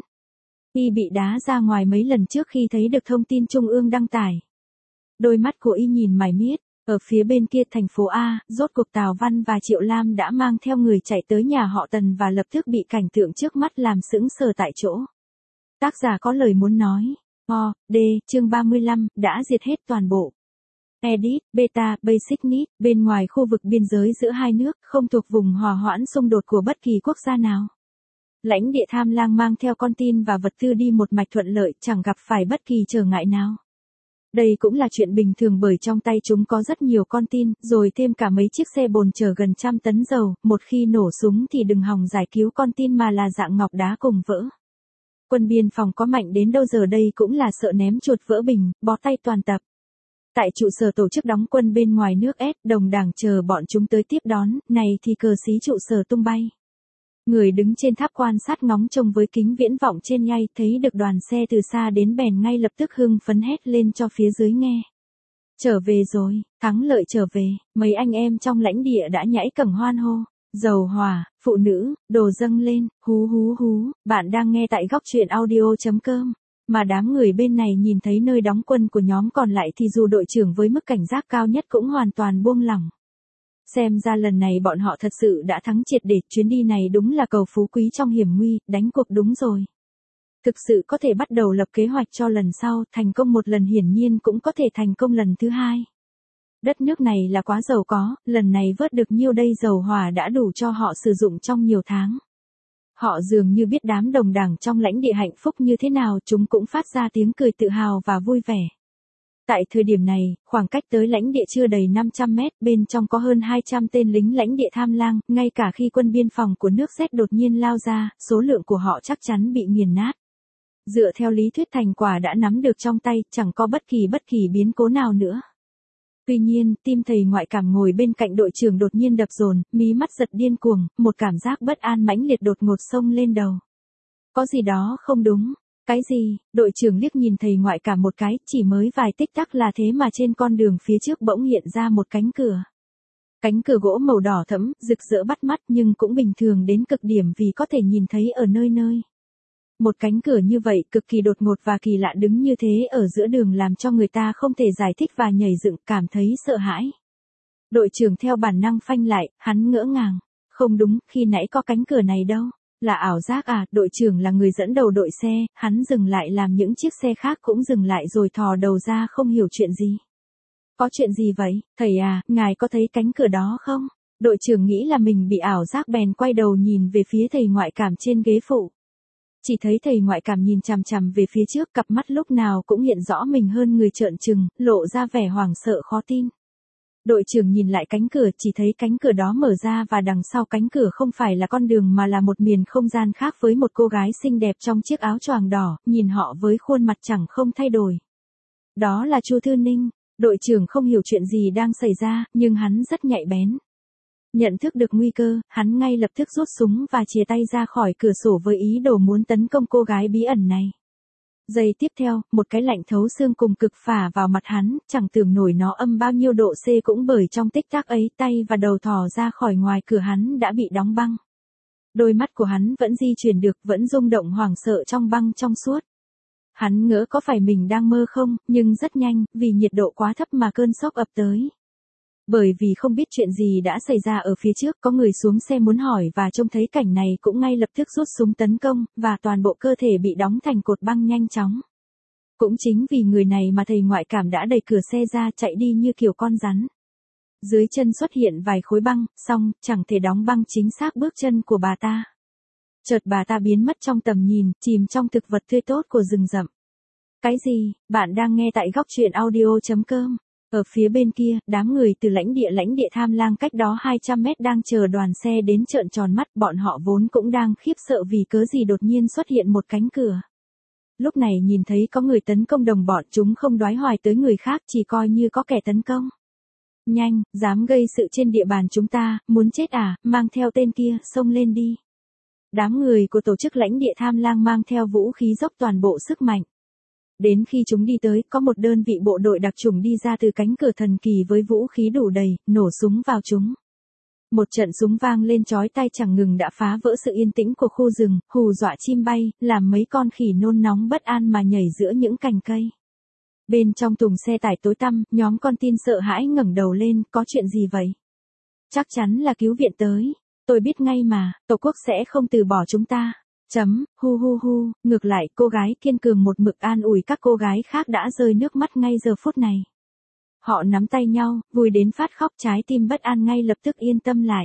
A: Y bị đá ra ngoài mấy lần trước khi thấy được thông tin Trung ương đăng tải. Đôi mắt của Y nhìn mải miết, ở phía bên kia thành phố A, rốt cuộc Tào Văn và Triệu Lam đã mang theo người chạy tới nhà họ Tần và lập tức bị cảnh tượng trước mắt làm sững sờ tại chỗ. Tác giả có lời muốn nói. O, D, chương ba mươi lăm, đã diệt hết toàn bộ. Edit, Beta, Basic Need, bên ngoài khu vực biên giới giữa hai nước, không thuộc vùng hòa hoãn xung đột của bất kỳ quốc gia nào. Lãnh địa tham lang mang theo con tin và vật tư đi một mạch thuận lợi, chẳng gặp phải bất kỳ trở ngại nào. Đây cũng là chuyện bình thường bởi trong tay chúng có rất nhiều con tin, rồi thêm cả mấy chiếc xe bồn chở gần trăm tấn dầu, một khi nổ súng thì đừng hòng giải cứu con tin mà là dạng ngọc đá cùng vỡ. Quân biên phòng có mạnh đến đâu giờ đây cũng là sợ ném chuột vỡ bình, bó tay toàn tập. Tại trụ sở tổ chức đóng quân bên ngoài nước S, đồng đảng chờ bọn chúng tới tiếp đón, này thì cờ xí trụ sở tung bay. Người đứng trên tháp quan sát ngóng trông với kính viễn vọng trên nhây thấy được đoàn xe từ xa đến bèn ngay lập tức hưng phấn hét lên cho phía dưới nghe. Trở về rồi, thắng lợi trở về, mấy anh em trong lãnh địa đã nhảy cẫng hoan hô. Dầu hỏa, phụ nữ, đồ dâng lên, hú hú hú, bạn đang nghe tại góc truyện audio chấm com. Mà đám người bên này nhìn thấy nơi đóng quân của nhóm còn lại thì dù đội trưởng với mức cảnh giác cao nhất cũng hoàn toàn buông lỏng. Xem ra lần này bọn họ thật sự đã thắng triệt để, chuyến đi này đúng là cầu phú quý trong hiểm nguy, đánh cuộc đúng rồi. Thực sự có thể bắt đầu lập kế hoạch cho lần sau, thành công một lần hiển nhiên cũng có thể thành công lần thứ hai. Đất nước này là quá giàu có, lần này vớt được nhiêu đây dầu hỏa đã đủ cho họ sử dụng trong nhiều tháng. Họ dường như biết đám đồng đảng trong lãnh địa hạnh phúc như thế nào, chúng cũng phát ra tiếng cười tự hào và vui vẻ. Tại thời điểm này, khoảng cách tới lãnh địa chưa đầy năm trăm mét, bên trong có hơn hai trăm tên lính lãnh địa tham lang, ngay cả khi quân biên phòng của nước Z đột nhiên lao ra, số lượng của họ chắc chắn bị nghiền nát. Dựa theo lý thuyết thành quả đã nắm được trong tay, chẳng có bất kỳ bất kỳ biến cố nào nữa. Tuy nhiên, tim thầy ngoại cảm ngồi bên cạnh đội trưởng đột nhiên đập dồn, mí mắt giật điên cuồng, một cảm giác bất an mãnh liệt đột ngột xông lên đầu. Có gì đó không đúng. Cái gì? Đội trưởng liếc nhìn thầy ngoại cảm một cái, chỉ mới vài tích tắc là thế mà trên con đường phía trước bỗng hiện ra một cánh cửa. Cánh cửa gỗ màu đỏ thẫm, rực rỡ bắt mắt nhưng cũng bình thường đến cực điểm vì có thể nhìn thấy ở nơi nơi. Một cánh cửa như vậy cực kỳ đột ngột và kỳ lạ đứng như thế ở giữa đường làm cho người ta không thể giải thích và nhảy dựng, cảm thấy sợ hãi. Đội trưởng theo bản năng phanh lại, hắn ngỡ ngàng. Không đúng, khi nãy có cánh cửa này đâu. Là ảo giác à, đội trưởng là người dẫn đầu đội xe, hắn dừng lại làm những chiếc xe khác cũng dừng lại rồi thò đầu ra không hiểu chuyện gì. Có chuyện gì vậy, thầy à, ngài có thấy cánh cửa đó không? Đội trưởng nghĩ là mình bị ảo giác bèn quay đầu nhìn về phía thầy ngoại cảm trên ghế phụ. Chỉ thấy thầy ngoại cảm nhìn chằm chằm về phía trước, cặp mắt lúc nào cũng hiện rõ mình hơn người trợn trừng, lộ ra vẻ hoảng sợ khó tin. Đội trưởng nhìn lại cánh cửa, chỉ thấy cánh cửa đó mở ra và đằng sau cánh cửa không phải là con đường mà là một miền không gian khác với một cô gái xinh đẹp trong chiếc áo choàng đỏ, nhìn họ với khuôn mặt chẳng không thay đổi. Đó là Chu Thư Ninh. Đội trưởng không hiểu chuyện gì đang xảy ra, nhưng hắn rất nhạy bén. Nhận thức được nguy cơ, hắn ngay lập tức rút súng và chìa tay ra khỏi cửa sổ với ý đồ muốn tấn công cô gái bí ẩn này. Giây tiếp theo, một cái lạnh thấu xương cùng cực phả vào mặt hắn, chẳng tưởng nổi nó âm bao nhiêu độ C cũng bởi trong tích tắc ấy tay và đầu thò ra khỏi ngoài cửa hắn đã bị đóng băng. Đôi mắt của hắn vẫn di chuyển được, vẫn rung động hoảng sợ trong băng trong suốt. Hắn ngỡ có phải mình đang mơ không, nhưng rất nhanh, vì nhiệt độ quá thấp mà cơn sốc ập tới. Bởi vì không biết chuyện gì đã xảy ra ở phía trước, có người xuống xe muốn hỏi và trông thấy cảnh này cũng ngay lập tức rút súng tấn công, và toàn bộ cơ thể bị đóng thành cột băng nhanh chóng. Cũng chính vì người này mà thầy ngoại cảm đã đẩy cửa xe ra chạy đi như kiểu con rắn. Dưới chân xuất hiện vài khối băng, xong, chẳng thể đóng băng chính xác bước chân của bà ta. Chợt bà ta biến mất trong tầm nhìn, chìm trong thực vật tươi tốt của rừng rậm. Cái gì? Bạn đang nghe tại góc truyện audio chấm com. Ở phía bên kia, đám người từ lãnh địa lãnh địa Tham Lang cách đó hai trăm mét đang chờ đoàn xe đến trợn tròn mắt, bọn họ vốn cũng đang khiếp sợ vì cớ gì đột nhiên xuất hiện một cánh cửa. Lúc này nhìn thấy có người tấn công đồng bọn, chúng không đoái hoài tới người khác, chỉ coi như có kẻ tấn công. Nhanh, dám gây sự trên địa bàn chúng ta, muốn chết à, mang theo tên kia, xông lên đi. Đám người của tổ chức lãnh địa Tham Lang mang theo vũ khí dốc toàn bộ sức mạnh. Đến khi chúng đi tới, có một đơn vị bộ đội đặc chủng đi ra từ cánh cửa thần kỳ với vũ khí đủ đầy, nổ súng vào chúng. Một trận súng vang lên chói tai chẳng ngừng đã phá vỡ sự yên tĩnh của khu rừng, hù dọa chim bay, làm mấy con khỉ nôn nóng bất an mà nhảy giữa những cành cây. Bên trong thùng xe tải tối tăm, nhóm con tin sợ hãi ngẩng đầu lên, có chuyện gì vậy? Chắc chắn là cứu viện tới. Tôi biết ngay mà, Tổ quốc sẽ không từ bỏ chúng ta. Chấm, hu hu hu, ngược lại cô gái kiên cường một mực an ủi các cô gái khác đã rơi nước mắt ngay giờ phút này. Họ nắm tay nhau, vui đến phát khóc, trái tim bất an ngay lập tức yên tâm lại.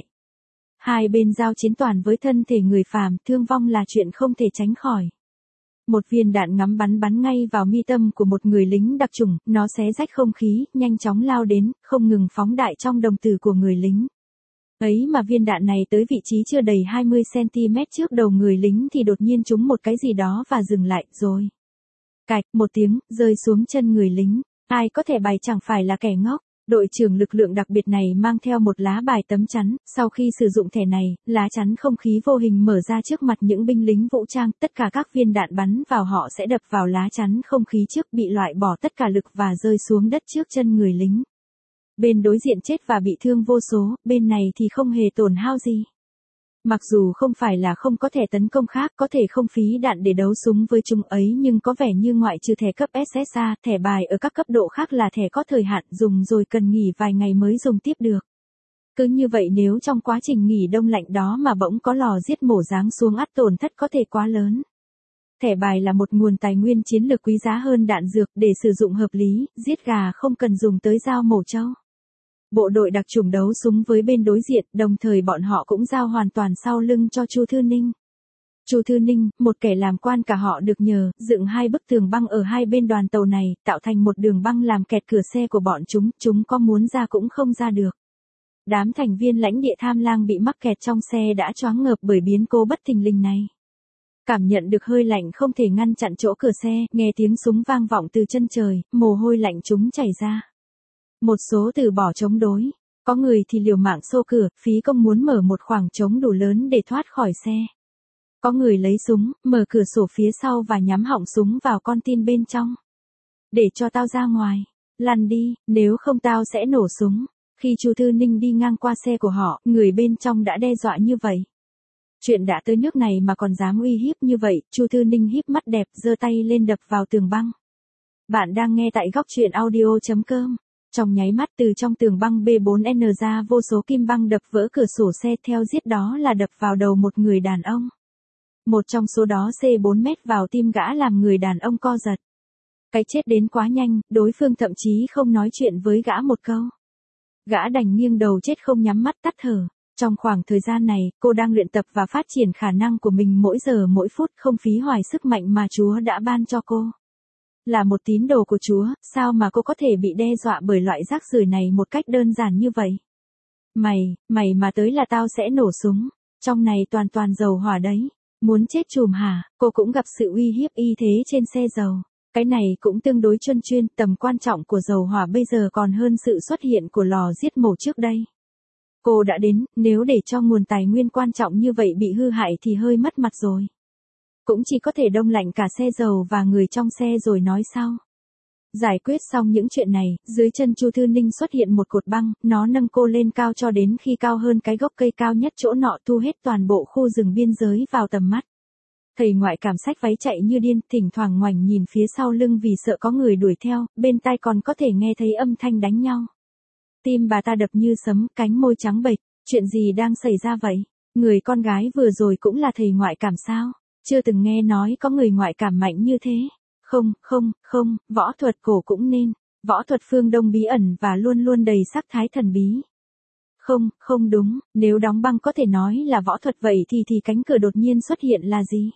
A: Hai bên giao chiến toàn với thân thể người phàm, thương vong là chuyện không thể tránh khỏi. Một viên đạn ngắm bắn bắn ngay vào mi tâm của một người lính đặc chủng, nó xé rách không khí, nhanh chóng lao đến, không ngừng phóng đại trong đồng tử của người lính. Ấy mà viên đạn này tới vị trí chưa đầy hai mươi xăng ti mét trước đầu người lính thì đột nhiên trúng một cái gì đó và dừng lại, rồi. Cạch, một tiếng, rơi xuống chân người lính. Ai có thẻ bài chẳng phải là kẻ ngốc. Đội trưởng lực lượng đặc biệt này mang theo một lá bài tấm chắn, sau khi sử dụng thẻ này, lá chắn không khí vô hình mở ra trước mặt những binh lính vũ trang, tất cả các viên đạn bắn vào họ sẽ đập vào lá chắn không khí trước, bị loại bỏ tất cả lực và rơi xuống đất trước chân người lính. Bên đối diện chết và bị thương vô số, bên này thì không hề tổn hao gì. Mặc dù không phải là không có thẻ tấn công khác, có thể không phí đạn để đấu súng với chúng ấy, nhưng có vẻ như ngoại trừ thẻ cấp ét ét a, thẻ bài ở các cấp độ khác là thẻ có thời hạn, dùng rồi cần nghỉ vài ngày mới dùng tiếp được. Cứ như vậy nếu trong quá trình nghỉ đông lạnh đó mà bỗng có lò giết mổ giáng xuống, ắt tổn thất có thể quá lớn. Thẻ bài là một nguồn tài nguyên chiến lược quý giá hơn đạn dược, để sử dụng hợp lý, giết gà không cần dùng tới dao mổ trâu. Bộ đội đặc chủng đấu súng với bên đối diện, đồng thời bọn họ cũng giao hoàn toàn sau lưng cho Chu Thư Ninh. Chu Thư Ninh, một kẻ làm quan cả họ được nhờ, dựng hai bức tường băng ở hai bên đoàn tàu này, tạo thành một đường băng làm kẹt cửa xe của bọn chúng, chúng có muốn ra cũng không ra được. Đám thành viên lãnh địa Tham Lang bị mắc kẹt trong xe đã choáng ngợp bởi biến cố bất thình lình này. Cảm nhận được hơi lạnh không thể ngăn chặn chỗ cửa xe, nghe tiếng súng vang vọng từ chân trời, mồ hôi lạnh chúng chảy ra. Một số từ bỏ chống đối, có người thì liều mạng xô cửa, phí công muốn mở một khoảng trống đủ lớn để thoát khỏi xe. Có người lấy súng, mở cửa sổ phía sau và nhắm họng súng vào con tin bên trong. Để cho tao ra ngoài, lăn đi, nếu không tao sẽ nổ súng. Khi Chu Thư Ninh đi ngang qua xe của họ, người bên trong đã đe dọa như vậy. Chuyện đã tới nước này mà còn dám uy hiếp như vậy, Chu Thư Ninh híp mắt đẹp, giơ tay lên đập vào tường băng. Bạn đang nghe tại góc truyện audio chấm com. Trong nháy mắt từ trong tường băng B bốn N ra vô số kim băng đập vỡ cửa sổ xe, theo giết đó là đập vào đầu một người đàn ông. Một trong số đó C bốn mét vào tim gã làm người đàn ông co giật. Cái chết đến quá nhanh, đối phương thậm chí không nói chuyện với gã một câu. Gã đành nghiêng đầu chết không nhắm mắt tắt thở. Trong khoảng thời gian này, cô đang luyện tập và phát triển khả năng của mình mỗi giờ mỗi phút, không phí hoài sức mạnh mà Chúa đã ban cho cô. Là một tín đồ của Chúa, sao mà cô có thể bị đe dọa bởi loại rác rưởi này một cách đơn giản như vậy? Mày, mày mà tới là tao sẽ nổ súng. Trong này toàn toàn dầu hỏa đấy. Muốn chết chùm hả? Cô cũng gặp sự uy hiếp y thế trên xe dầu. Cái này cũng tương đối chuyên chuyên, tầm quan trọng của dầu hỏa bây giờ còn hơn sự xuất hiện của lò giết mổ trước đây. Cô đã đến, nếu để cho nguồn tài nguyên quan trọng như vậy bị hư hại thì hơi mất mặt rồi. Cũng chỉ có thể đông lạnh cả xe dầu và người trong xe rồi nói sau. Giải quyết xong những chuyện này, dưới chân Chu Thư Ninh xuất hiện một cột băng, nó nâng cô lên cao cho đến khi cao hơn cái gốc cây cao nhất chỗ nọ, thu hết toàn bộ khu rừng biên giới vào tầm mắt. Thầy ngoại cảm xách váy chạy như điên, thỉnh thoảng ngoảnh nhìn phía sau lưng vì sợ có người đuổi theo, bên tai còn có thể nghe thấy âm thanh đánh nhau. Tim bà ta đập như sấm, cánh môi trắng bệch, chuyện gì đang xảy ra vậy? Người con gái vừa rồi cũng là thầy ngoại cảm sao? Chưa từng nghe nói có người ngoại cảm mạnh như thế. Không, không, không, võ thuật cổ cũng nên, võ thuật phương Đông bí ẩn và luôn luôn đầy sắc thái thần bí. Không, không đúng, nếu đóng băng có thể nói là võ thuật vậy thì thì cánh cửa đột nhiên xuất hiện là gì?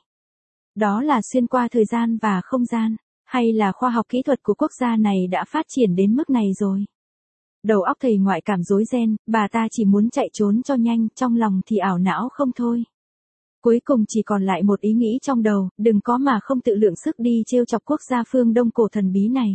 A: Đó là xuyên qua thời gian và không gian, hay là khoa học kỹ thuật của quốc gia này đã phát triển đến mức này rồi? Đầu óc thầy ngoại cảm rối ren, bà ta chỉ muốn chạy trốn cho nhanh, trong lòng thì ảo não không thôi. Cuối cùng chỉ còn lại một ý nghĩ trong đầu, đừng có mà không tự lượng sức đi trêu chọc quốc gia phương Đông cổ thần bí này.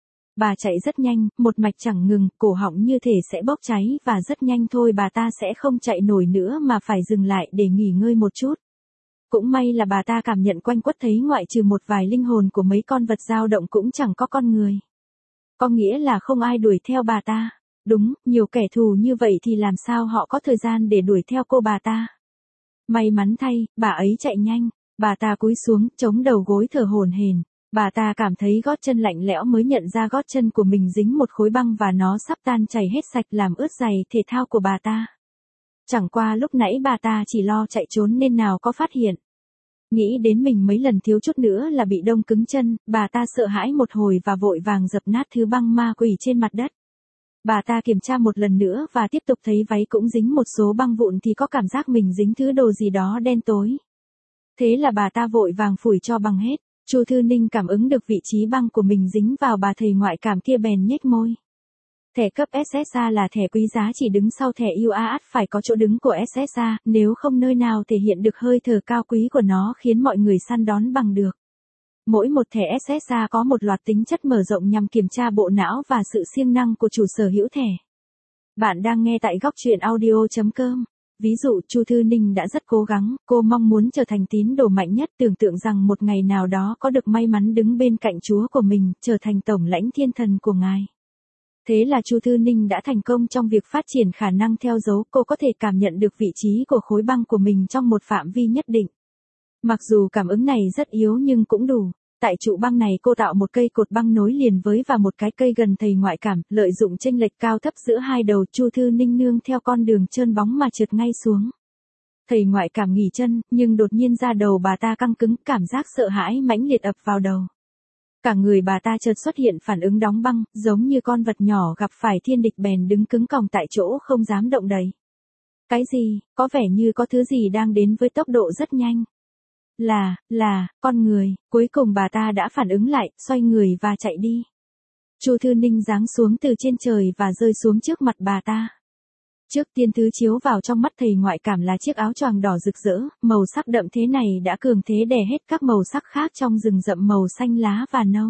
A: Bà chạy rất nhanh, một mạch chẳng ngừng, cổ họng như thể sẽ bốc cháy và rất nhanh thôi bà ta sẽ không chạy nổi nữa mà phải dừng lại để nghỉ ngơi một chút. Cũng may là bà ta cảm nhận quanh quất thấy ngoại trừ một vài linh hồn của mấy con vật dao động cũng chẳng có con người. Có nghĩa là không ai đuổi theo bà ta. Đúng, nhiều kẻ thù như vậy thì làm sao họ có thời gian để đuổi theo cô bà ta. May mắn thay, bà ấy chạy nhanh, bà ta cúi xuống, chống đầu gối thở hổn hển. Bà ta cảm thấy gót chân lạnh lẽo mới nhận ra gót chân của mình dính một khối băng và nó sắp tan chảy hết sạch làm ướt giày thể thao của bà ta. Chẳng qua lúc nãy bà ta chỉ lo chạy trốn nên nào có phát hiện. Nghĩ đến mình mấy lần thiếu chút nữa là bị đông cứng chân, bà ta sợ hãi một hồi và vội vàng dập nát thứ băng ma quỷ trên mặt đất. Bà ta kiểm tra một lần nữa và tiếp tục thấy váy cũng dính một số băng vụn thì có cảm giác mình dính thứ đồ gì đó đen tối. Thế là bà ta vội vàng phủi cho bằng hết. Chu Thư Ninh cảm ứng được vị trí băng của mình dính vào bà thầy ngoại cảm kia bèn nhếch môi. Thẻ cấp ét ét a là thẻ quý giá chỉ đứng sau thẻ u a ét phải có chỗ đứng của ét ét a, nếu không nơi nào thể hiện được hơi thở cao quý của nó khiến mọi người săn đón bằng được. Mỗi một thẻ ét ét a có một loạt tính chất mở rộng nhằm kiểm tra bộ não và sự siêng năng của chủ sở hữu thẻ. Bạn đang nghe tại góc truyện audio chấm com. Ví dụ Chu Thư Ninh đã rất cố gắng, cô mong muốn trở thành tín đồ mạnh nhất, tưởng tượng rằng một ngày nào đó có được may mắn đứng bên cạnh Chúa của mình, trở thành tổng lãnh thiên thần của Ngài. Thế là Chu Thư Ninh đã thành công trong việc phát triển khả năng theo dấu, cô có thể cảm nhận được vị trí của khối băng của mình trong một phạm vi nhất định. Mặc dù cảm ứng này rất yếu nhưng cũng đủ. Tại trụ băng này cô tạo một cây cột băng nối liền với và một cái cây gần thầy ngoại cảm, lợi dụng chênh lệch cao thấp giữa hai đầu, Chu Thư Ninh nương theo con đường trơn bóng mà trượt ngay xuống. Thầy ngoại cảm nghỉ chân, nhưng đột nhiên da đầu bà ta căng cứng, cảm giác sợ hãi mãnh liệt ập vào đầu. Cả người bà ta chợt xuất hiện phản ứng đóng băng, giống như con vật nhỏ gặp phải thiên địch bèn đứng cứng còng tại chỗ không dám động đậy. Cái gì, có vẻ như có thứ gì đang đến với tốc độ rất nhanh. Là, là, con người, cuối cùng bà ta đã phản ứng lại, xoay người và chạy đi. Chu Thư Ninh giáng xuống từ trên trời và rơi xuống trước mặt bà ta. Trước tiên thứ chiếu vào trong mắt thầy ngoại cảm là chiếc áo choàng đỏ rực rỡ, màu sắc đậm thế này đã cường thế đè hết các màu sắc khác trong rừng rậm màu xanh lá và nâu.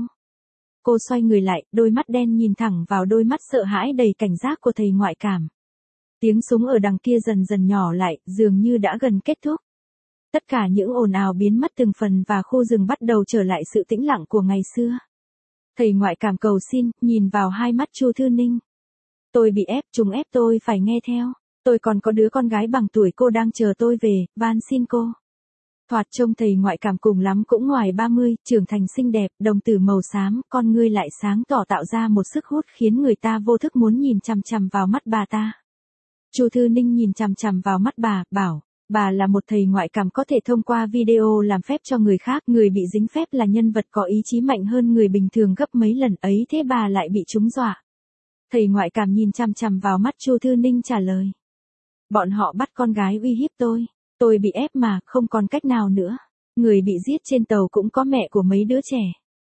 A: Cô xoay người lại, đôi mắt đen nhìn thẳng vào đôi mắt sợ hãi đầy cảnh giác của thầy ngoại cảm. Tiếng súng ở đằng kia dần dần nhỏ lại, dường như đã gần kết thúc. Tất cả những ồn ào biến mất từng phần và khu rừng bắt đầu trở lại sự tĩnh lặng của ngày xưa. Thầy ngoại cảm cầu xin, nhìn vào hai mắt Chu Thư Ninh. Tôi bị ép, chúng ép tôi phải nghe theo. Tôi còn có đứa con gái bằng tuổi cô đang chờ tôi về, van xin cô. Thoạt trông thầy ngoại cảm cùng lắm cũng ngoài ba mươi, trưởng thành xinh đẹp, đồng tử màu xám, con ngươi lại sáng tỏ tạo ra một sức hút khiến người ta vô thức muốn nhìn chằm chằm vào mắt bà ta. Chu Thư Ninh nhìn chằm chằm vào mắt bà, bảo. Bà là một thầy ngoại cảm có thể thông qua video làm phép cho người khác, người bị dính phép là nhân vật có ý chí mạnh hơn người bình thường gấp mấy lần ấy thế bà lại bị trúng dọa. Thầy ngoại cảm nhìn chằm chằm vào mắt Chu Thư Ninh trả lời. Bọn họ bắt con gái uy hiếp tôi, tôi bị ép mà, không còn cách nào nữa. Người bị giết trên tàu cũng có mẹ của mấy đứa trẻ.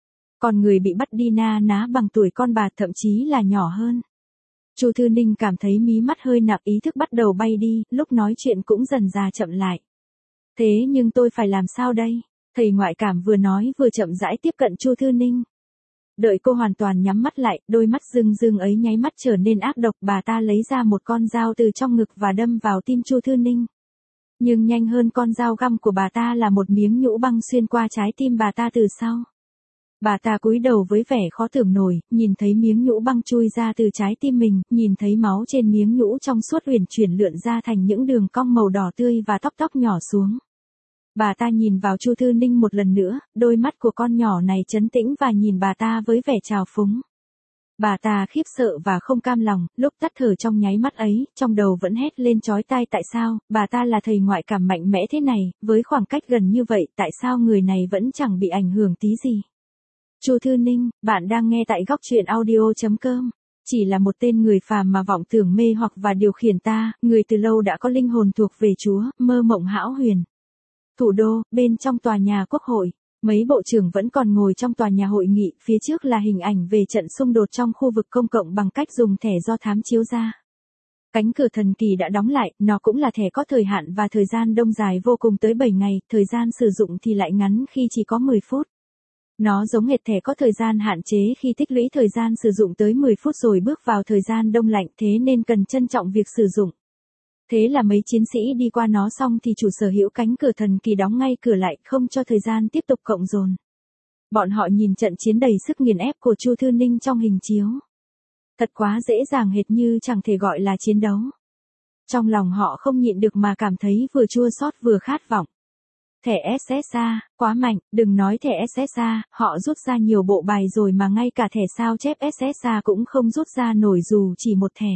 A: Còn người bị bắt đi na ná bằng tuổi con bà thậm chí là nhỏ hơn. Chu Thư Ninh cảm thấy mí mắt hơi nặng, ý thức bắt đầu bay đi, lúc nói chuyện cũng dần dà chậm lại. Thế nhưng tôi phải làm sao đây? Thầy ngoại cảm vừa nói vừa chậm rãi tiếp cận Chu Thư Ninh. Đợi cô hoàn toàn nhắm mắt lại, đôi mắt rưng rưng ấy nháy mắt trở nên ác độc, bà ta lấy ra một con dao từ trong ngực và đâm vào tim Chu Thư Ninh. Nhưng nhanh hơn con dao găm của bà ta là một miếng nhũ băng xuyên qua trái tim bà ta từ sau. Bà ta cúi đầu với vẻ khó tưởng nổi, nhìn thấy miếng nhũ băng chui ra từ trái tim mình, nhìn thấy máu trên miếng nhũ trong suốt uyển chuyển lượn ra thành những đường cong màu đỏ tươi và tóc tóc nhỏ xuống. Bà ta nhìn vào Chu Thư Ninh một lần nữa, đôi mắt của con nhỏ này trấn tĩnh và nhìn bà ta với vẻ trào phúng. Bà ta khiếp sợ và không cam lòng, lúc tắt thở trong nháy mắt ấy, trong đầu vẫn hét lên chói tai tại sao, bà ta là thầy ngoại cảm mạnh mẽ thế này, với khoảng cách gần như vậy, tại sao người này vẫn chẳng bị ảnh hưởng tí gì. Chu Thư Ninh, bạn đang nghe tại góc truyện audio chấm com. Chỉ là một tên người phàm mà vọng tưởng mê hoặc và điều khiển ta, người từ lâu đã có linh hồn thuộc về Chúa, mơ mộng hão huyền. Thủ đô, bên trong tòa nhà Quốc hội, mấy bộ trưởng vẫn còn ngồi trong tòa nhà hội nghị, phía trước là hình ảnh về trận xung đột trong khu vực công cộng bằng cách dùng thẻ do thám chiếu ra. Cánh cửa thần kỳ đã đóng lại, nó cũng là thẻ có thời hạn và thời gian đông dài vô cùng tới bảy ngày, thời gian sử dụng thì lại ngắn khi chỉ có mười phút. Nó giống hệt thẻ có thời gian hạn chế khi tích lũy thời gian sử dụng tới mười phút rồi bước vào thời gian đông lạnh, thế nên cần trân trọng việc sử dụng. Thế là mấy chiến sĩ đi qua nó xong thì chủ sở hữu cánh cửa thần kỳ đóng ngay cửa lại, không cho thời gian tiếp tục cộng dồn. Bọn họ nhìn trận chiến đầy sức nghiền ép của Chu Thư Ninh trong hình chiếu. Thật quá dễ dàng hệt như chẳng thể gọi là chiến đấu. Trong lòng họ không nhịn được mà cảm thấy vừa chua xót vừa khát vọng. Thẻ ét ét a, quá mạnh, đừng nói thẻ ét ét a, họ rút ra nhiều bộ bài rồi mà ngay cả thẻ sao chép ét ét a cũng không rút ra nổi dù chỉ một thẻ.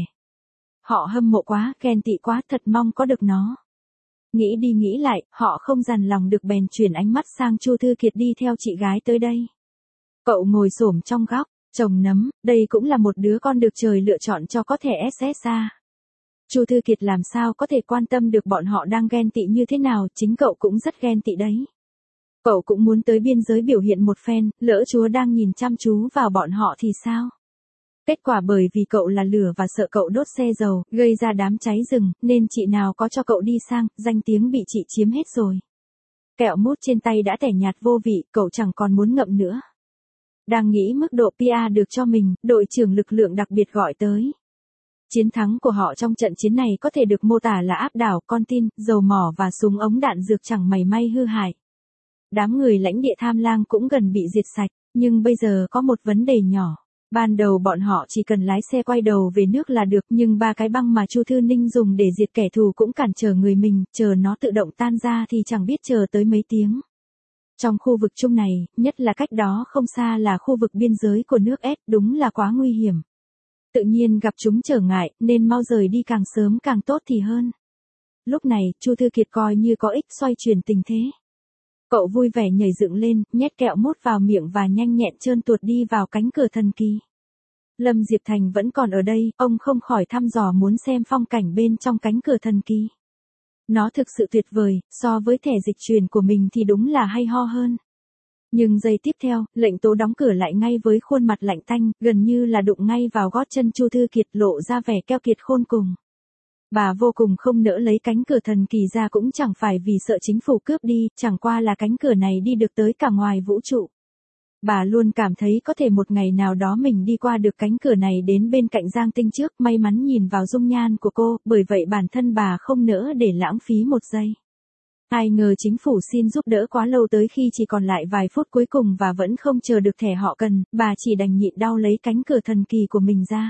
A: Họ hâm mộ quá, ghen tị quá, thật mong có được nó. Nghĩ đi nghĩ lại, họ không dằn lòng được bèn chuyển ánh mắt sang Chu Thư Kiệt đi theo chị gái tới đây. Cậu ngồi xổm trong góc, trồng nấm, đây cũng là một đứa con được trời lựa chọn cho có thẻ ét ét a. Chu Thư Kiệt làm sao có thể quan tâm được bọn họ đang ghen tị như thế nào, chính cậu cũng rất ghen tị đấy. Cậu cũng muốn tới biên giới biểu hiện một phen, lỡ Chúa đang nhìn chăm chú vào bọn họ thì sao? Kết quả bởi vì cậu là lửa và sợ cậu đốt xe dầu, gây ra đám cháy rừng, nên chị nào có cho cậu đi sang, danh tiếng bị chị chiếm hết rồi. Kẹo mút trên tay đã tẻ nhạt vô vị, cậu chẳng còn muốn ngậm nữa. Đang nghĩ mức độ pê e được cho mình, đội trưởng lực lượng đặc biệt gọi tới. Chiến thắng của họ trong trận chiến này có thể được mô tả là áp đảo, con tin, dầu mỏ và súng ống đạn dược chẳng mảy may hư hại. Đám người lãnh địa tham lang cũng gần bị diệt sạch, nhưng bây giờ có một vấn đề nhỏ. Ban đầu bọn họ chỉ cần lái xe quay đầu về nước là được, nhưng ba cái băng mà Chu Thư Ninh dùng để diệt kẻ thù cũng cản trở người mình, chờ nó tự động tan ra thì chẳng biết chờ tới mấy tiếng. Trong khu vực chung này, nhất là cách đó không xa là khu vực biên giới của nước S, đúng là quá nguy hiểm. Tự nhiên gặp chúng trở ngại, nên mau rời đi càng sớm càng tốt thì hơn. Lúc này, Chu Thư Kiệt coi như có ích xoay chuyển tình thế. Cậu vui vẻ nhảy dựng lên, nhét kẹo mút vào miệng và nhanh nhẹn trơn tuột đi vào cánh cửa thần kỳ. Lâm Diệp Thành vẫn còn ở đây, ông không khỏi thăm dò muốn xem phong cảnh bên trong cánh cửa thần kỳ. Nó thực sự tuyệt vời, so với thẻ dịch truyền của mình thì đúng là hay ho hơn. Nhưng giây tiếp theo, lệnh tố đóng cửa lại ngay với khuôn mặt lạnh tanh, gần như là đụng ngay vào gót chân Chu Thư Kiệt, lộ ra vẻ keo kiệt khôn cùng. Bà vô cùng không nỡ lấy cánh cửa thần kỳ ra, cũng chẳng phải vì sợ chính phủ cướp đi, chẳng qua là cánh cửa này đi được tới cả ngoài vũ trụ. Bà luôn cảm thấy có thể một ngày nào đó mình đi qua được cánh cửa này đến bên cạnh Giang Tinh trước, may mắn nhìn vào dung nhan của cô, bởi vậy bản thân bà không nỡ để lãng phí một giây. Ai ngờ chính phủ xin giúp đỡ quá lâu tới khi chỉ còn lại vài phút cuối cùng và vẫn không chờ được thẻ họ cần, bà chỉ đành nhịn đau lấy cánh cửa thần kỳ của mình ra.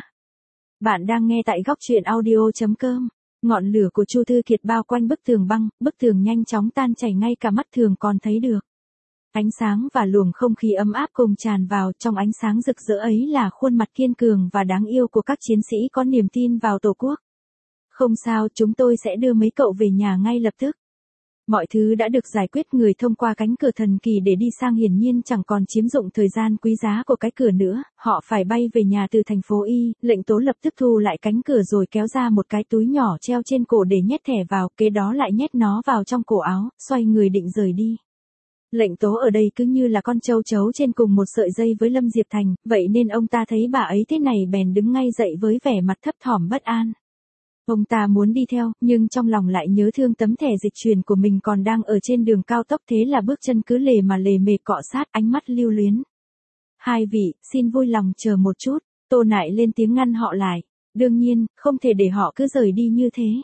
A: Bạn đang nghe tại góc truyện audio chấm com. Ngọn lửa của Chu Thư Kiệt bao quanh bức tường băng, bức tường nhanh chóng tan chảy ngay cả mắt thường còn thấy được. Ánh sáng và luồng không khí ấm áp cùng tràn vào, trong ánh sáng rực rỡ ấy là khuôn mặt kiên cường và đáng yêu của các chiến sĩ có niềm tin vào Tổ quốc. Không sao, chúng tôi sẽ đưa mấy cậu về nhà ngay lập tức. Mọi thứ đã được giải quyết, người thông qua cánh cửa thần kỳ để đi sang hiển nhiên chẳng còn chiếm dụng thời gian quý giá của cái cửa nữa, họ phải bay về nhà từ thành phố Y, lệnh tố lập tức thu lại cánh cửa rồi kéo ra một cái túi nhỏ treo trên cổ để nhét thẻ vào, kế đó lại nhét nó vào trong cổ áo, xoay người định rời đi. Lệnh tố ở đây cứ như là con châu chấu trên cùng một sợi dây với Lâm Diệp Thành, vậy nên ông ta thấy bà ấy thế này bèn đứng ngay dậy với vẻ mặt thấp thỏm bất an. Ông ta muốn đi theo, nhưng trong lòng lại nhớ thương tấm thẻ dịch chuyển của mình còn đang ở trên đường cao tốc, thế là bước chân cứ lề mà lề mề cọ sát, ánh mắt lưu luyến. Hai vị, xin vui lòng chờ một chút, Tô Nại lên tiếng ngăn họ lại. Đương nhiên, không thể để họ cứ rời đi như thế.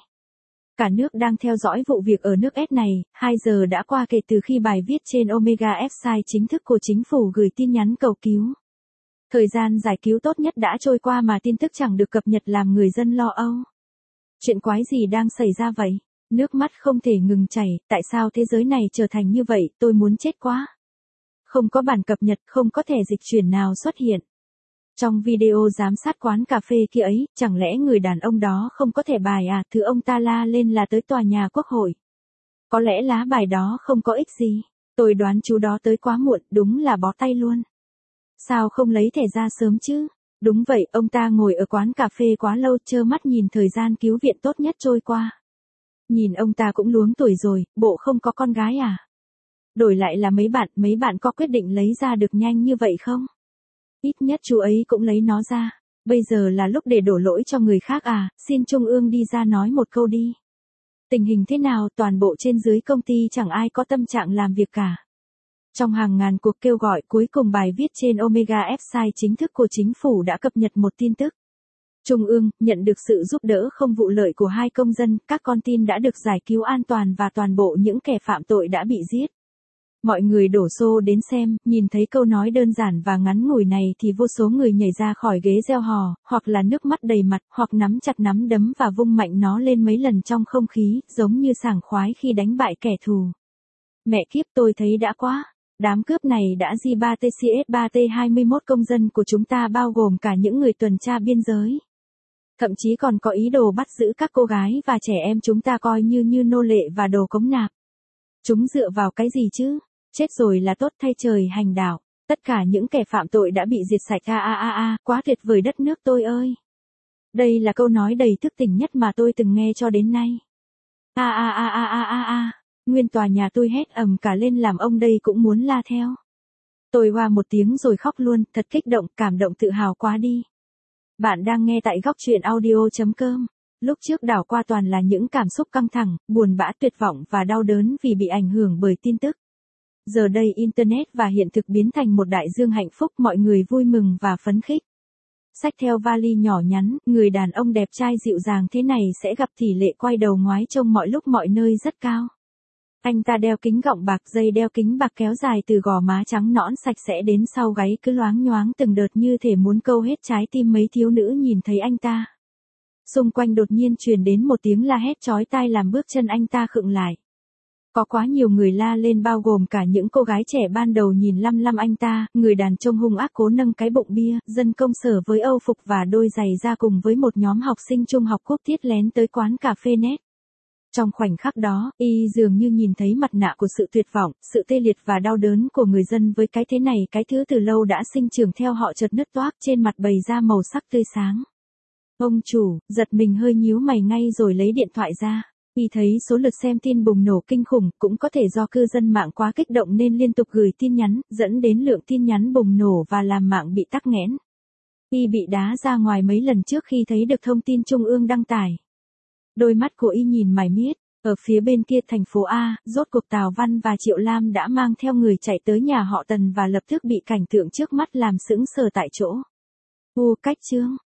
A: Cả nước đang theo dõi vụ việc ở nước S này, hai giờ đã qua kể từ khi bài viết trên Omega website chính thức của chính phủ gửi tin nhắn cầu cứu. Thời gian giải cứu tốt nhất đã trôi qua mà tin tức chẳng được cập nhật làm người dân lo âu. Chuyện quái gì đang xảy ra vậy? Nước mắt không thể ngừng chảy, tại sao thế giới này trở thành như vậy, tôi muốn chết quá. Không có bản cập nhật, không có thẻ dịch chuyển nào xuất hiện. Trong video giám sát quán cà phê kia ấy, chẳng lẽ người đàn ông đó không có thẻ bài à, thứ ông ta la lên là tới tòa nhà quốc hội. Có lẽ lá bài đó không có ích gì, tôi đoán chú đó tới quá muộn, đúng là bó tay luôn. Sao không lấy thẻ ra sớm chứ? Đúng vậy, ông ta ngồi ở quán cà phê quá lâu, trơ mắt nhìn thời gian cứu viện tốt nhất trôi qua. Nhìn ông ta cũng luống tuổi rồi, bộ không có con gái à? Đổi lại là mấy bạn, mấy bạn có quyết định lấy ra được nhanh như vậy không? Ít nhất chú ấy cũng lấy nó ra. Bây giờ là lúc để đổ lỗi cho người khác à, xin Trung ương đi ra nói một câu đi. Tình hình thế nào, toàn bộ trên dưới công ty chẳng ai có tâm trạng làm việc cả. Trong hàng ngàn cuộc kêu gọi, cuối cùng bài viết trên Omega website chính thức của chính phủ đã cập nhật một tin tức. Trung ương, nhận được sự giúp đỡ không vụ lợi của hai công dân, các con tin đã được giải cứu an toàn và toàn bộ những kẻ phạm tội đã bị giết. Mọi người đổ xô đến xem, nhìn thấy câu nói đơn giản và ngắn ngủi này thì vô số người nhảy ra khỏi ghế reo hò, hoặc là nước mắt đầy mặt, hoặc nắm chặt nắm đấm và vung mạnh nó lên mấy lần trong không khí, giống như sảng khoái khi đánh bại kẻ thù. Mẹ kiếp, tôi thấy đã quá. Đám cướp này đã gi ba T C S ba T hai mươi mốt công dân của chúng ta, bao gồm cả những người tuần tra biên giới. Thậm chí còn có ý đồ bắt giữ các cô gái và trẻ em chúng ta coi như như nô lệ và đồ cống nạp. Chúng dựa vào cái gì chứ? Chết rồi là tốt, thay trời hành đạo. Tất cả những kẻ phạm tội đã bị diệt sạch, a a a a, quá tuyệt vời đất nước tôi ơi. Đây là câu nói đầy thức tỉnh nhất mà tôi từng nghe cho đến nay. A a a a a a a. Nguyên tòa nhà tôi hét ầm cả lên làm ông đây cũng muốn la theo. Tôi hoa một tiếng rồi khóc luôn, thật kích động, cảm động tự hào quá đi. Bạn đang nghe tại góc truyện audio chấm com. Lúc trước đảo qua toàn là những cảm xúc căng thẳng, buồn bã, tuyệt vọng và đau đớn vì bị ảnh hưởng bởi tin tức. Giờ đây Internet và hiện thực biến thành một đại dương hạnh phúc, mọi người vui mừng và phấn khích. Xách theo vali nhỏ nhắn, người đàn ông đẹp trai dịu dàng thế này sẽ gặp tỷ lệ quay đầu ngoái trông mọi lúc mọi nơi rất cao. Anh ta đeo kính gọng bạc, dây đeo kính bạc kéo dài từ gò má trắng nõn sạch sẽ đến sau gáy cứ loáng nhoáng từng đợt như thể muốn câu hết trái tim mấy thiếu nữ nhìn thấy anh ta. Xung quanh đột nhiên truyền đến một tiếng la hét chói tai làm bước chân anh ta khựng lại. Có quá nhiều người la lên, bao gồm cả những cô gái trẻ ban đầu nhìn lăm lăm anh ta, người đàn trông hung ác cố nâng cái bụng bia, dân công sở với âu phục và đôi giày da cùng với một nhóm học sinh trung học quốc thiết lén tới quán cà phê net. Trong khoảnh khắc đó, y dường như nhìn thấy mặt nạ của sự tuyệt vọng, sự tê liệt và đau đớn của người dân với cái thế này, cái thứ từ lâu đã sinh trưởng theo họ chợt nứt toác trên mặt bày ra màu sắc tươi sáng. Ông chủ, giật mình hơi nhíu mày ngay rồi lấy điện thoại ra. Y thấy số lượt xem tin bùng nổ kinh khủng, cũng có thể do cư dân mạng quá kích động nên liên tục gửi tin nhắn, dẫn đến lượng tin nhắn bùng nổ và làm mạng bị tắc nghẽn. Y bị đá ra ngoài mấy lần trước khi thấy được thông tin Trung ương đăng tải. Đôi mắt của Y nhìn mải miết, ở phía bên kia thành phố A, rốt cuộc Tào Văn và Triệu Lam đã mang theo người chạy tới nhà họ Tần và lập tức bị cảnh tượng trước mắt làm sững sờ tại chỗ. U cách chương.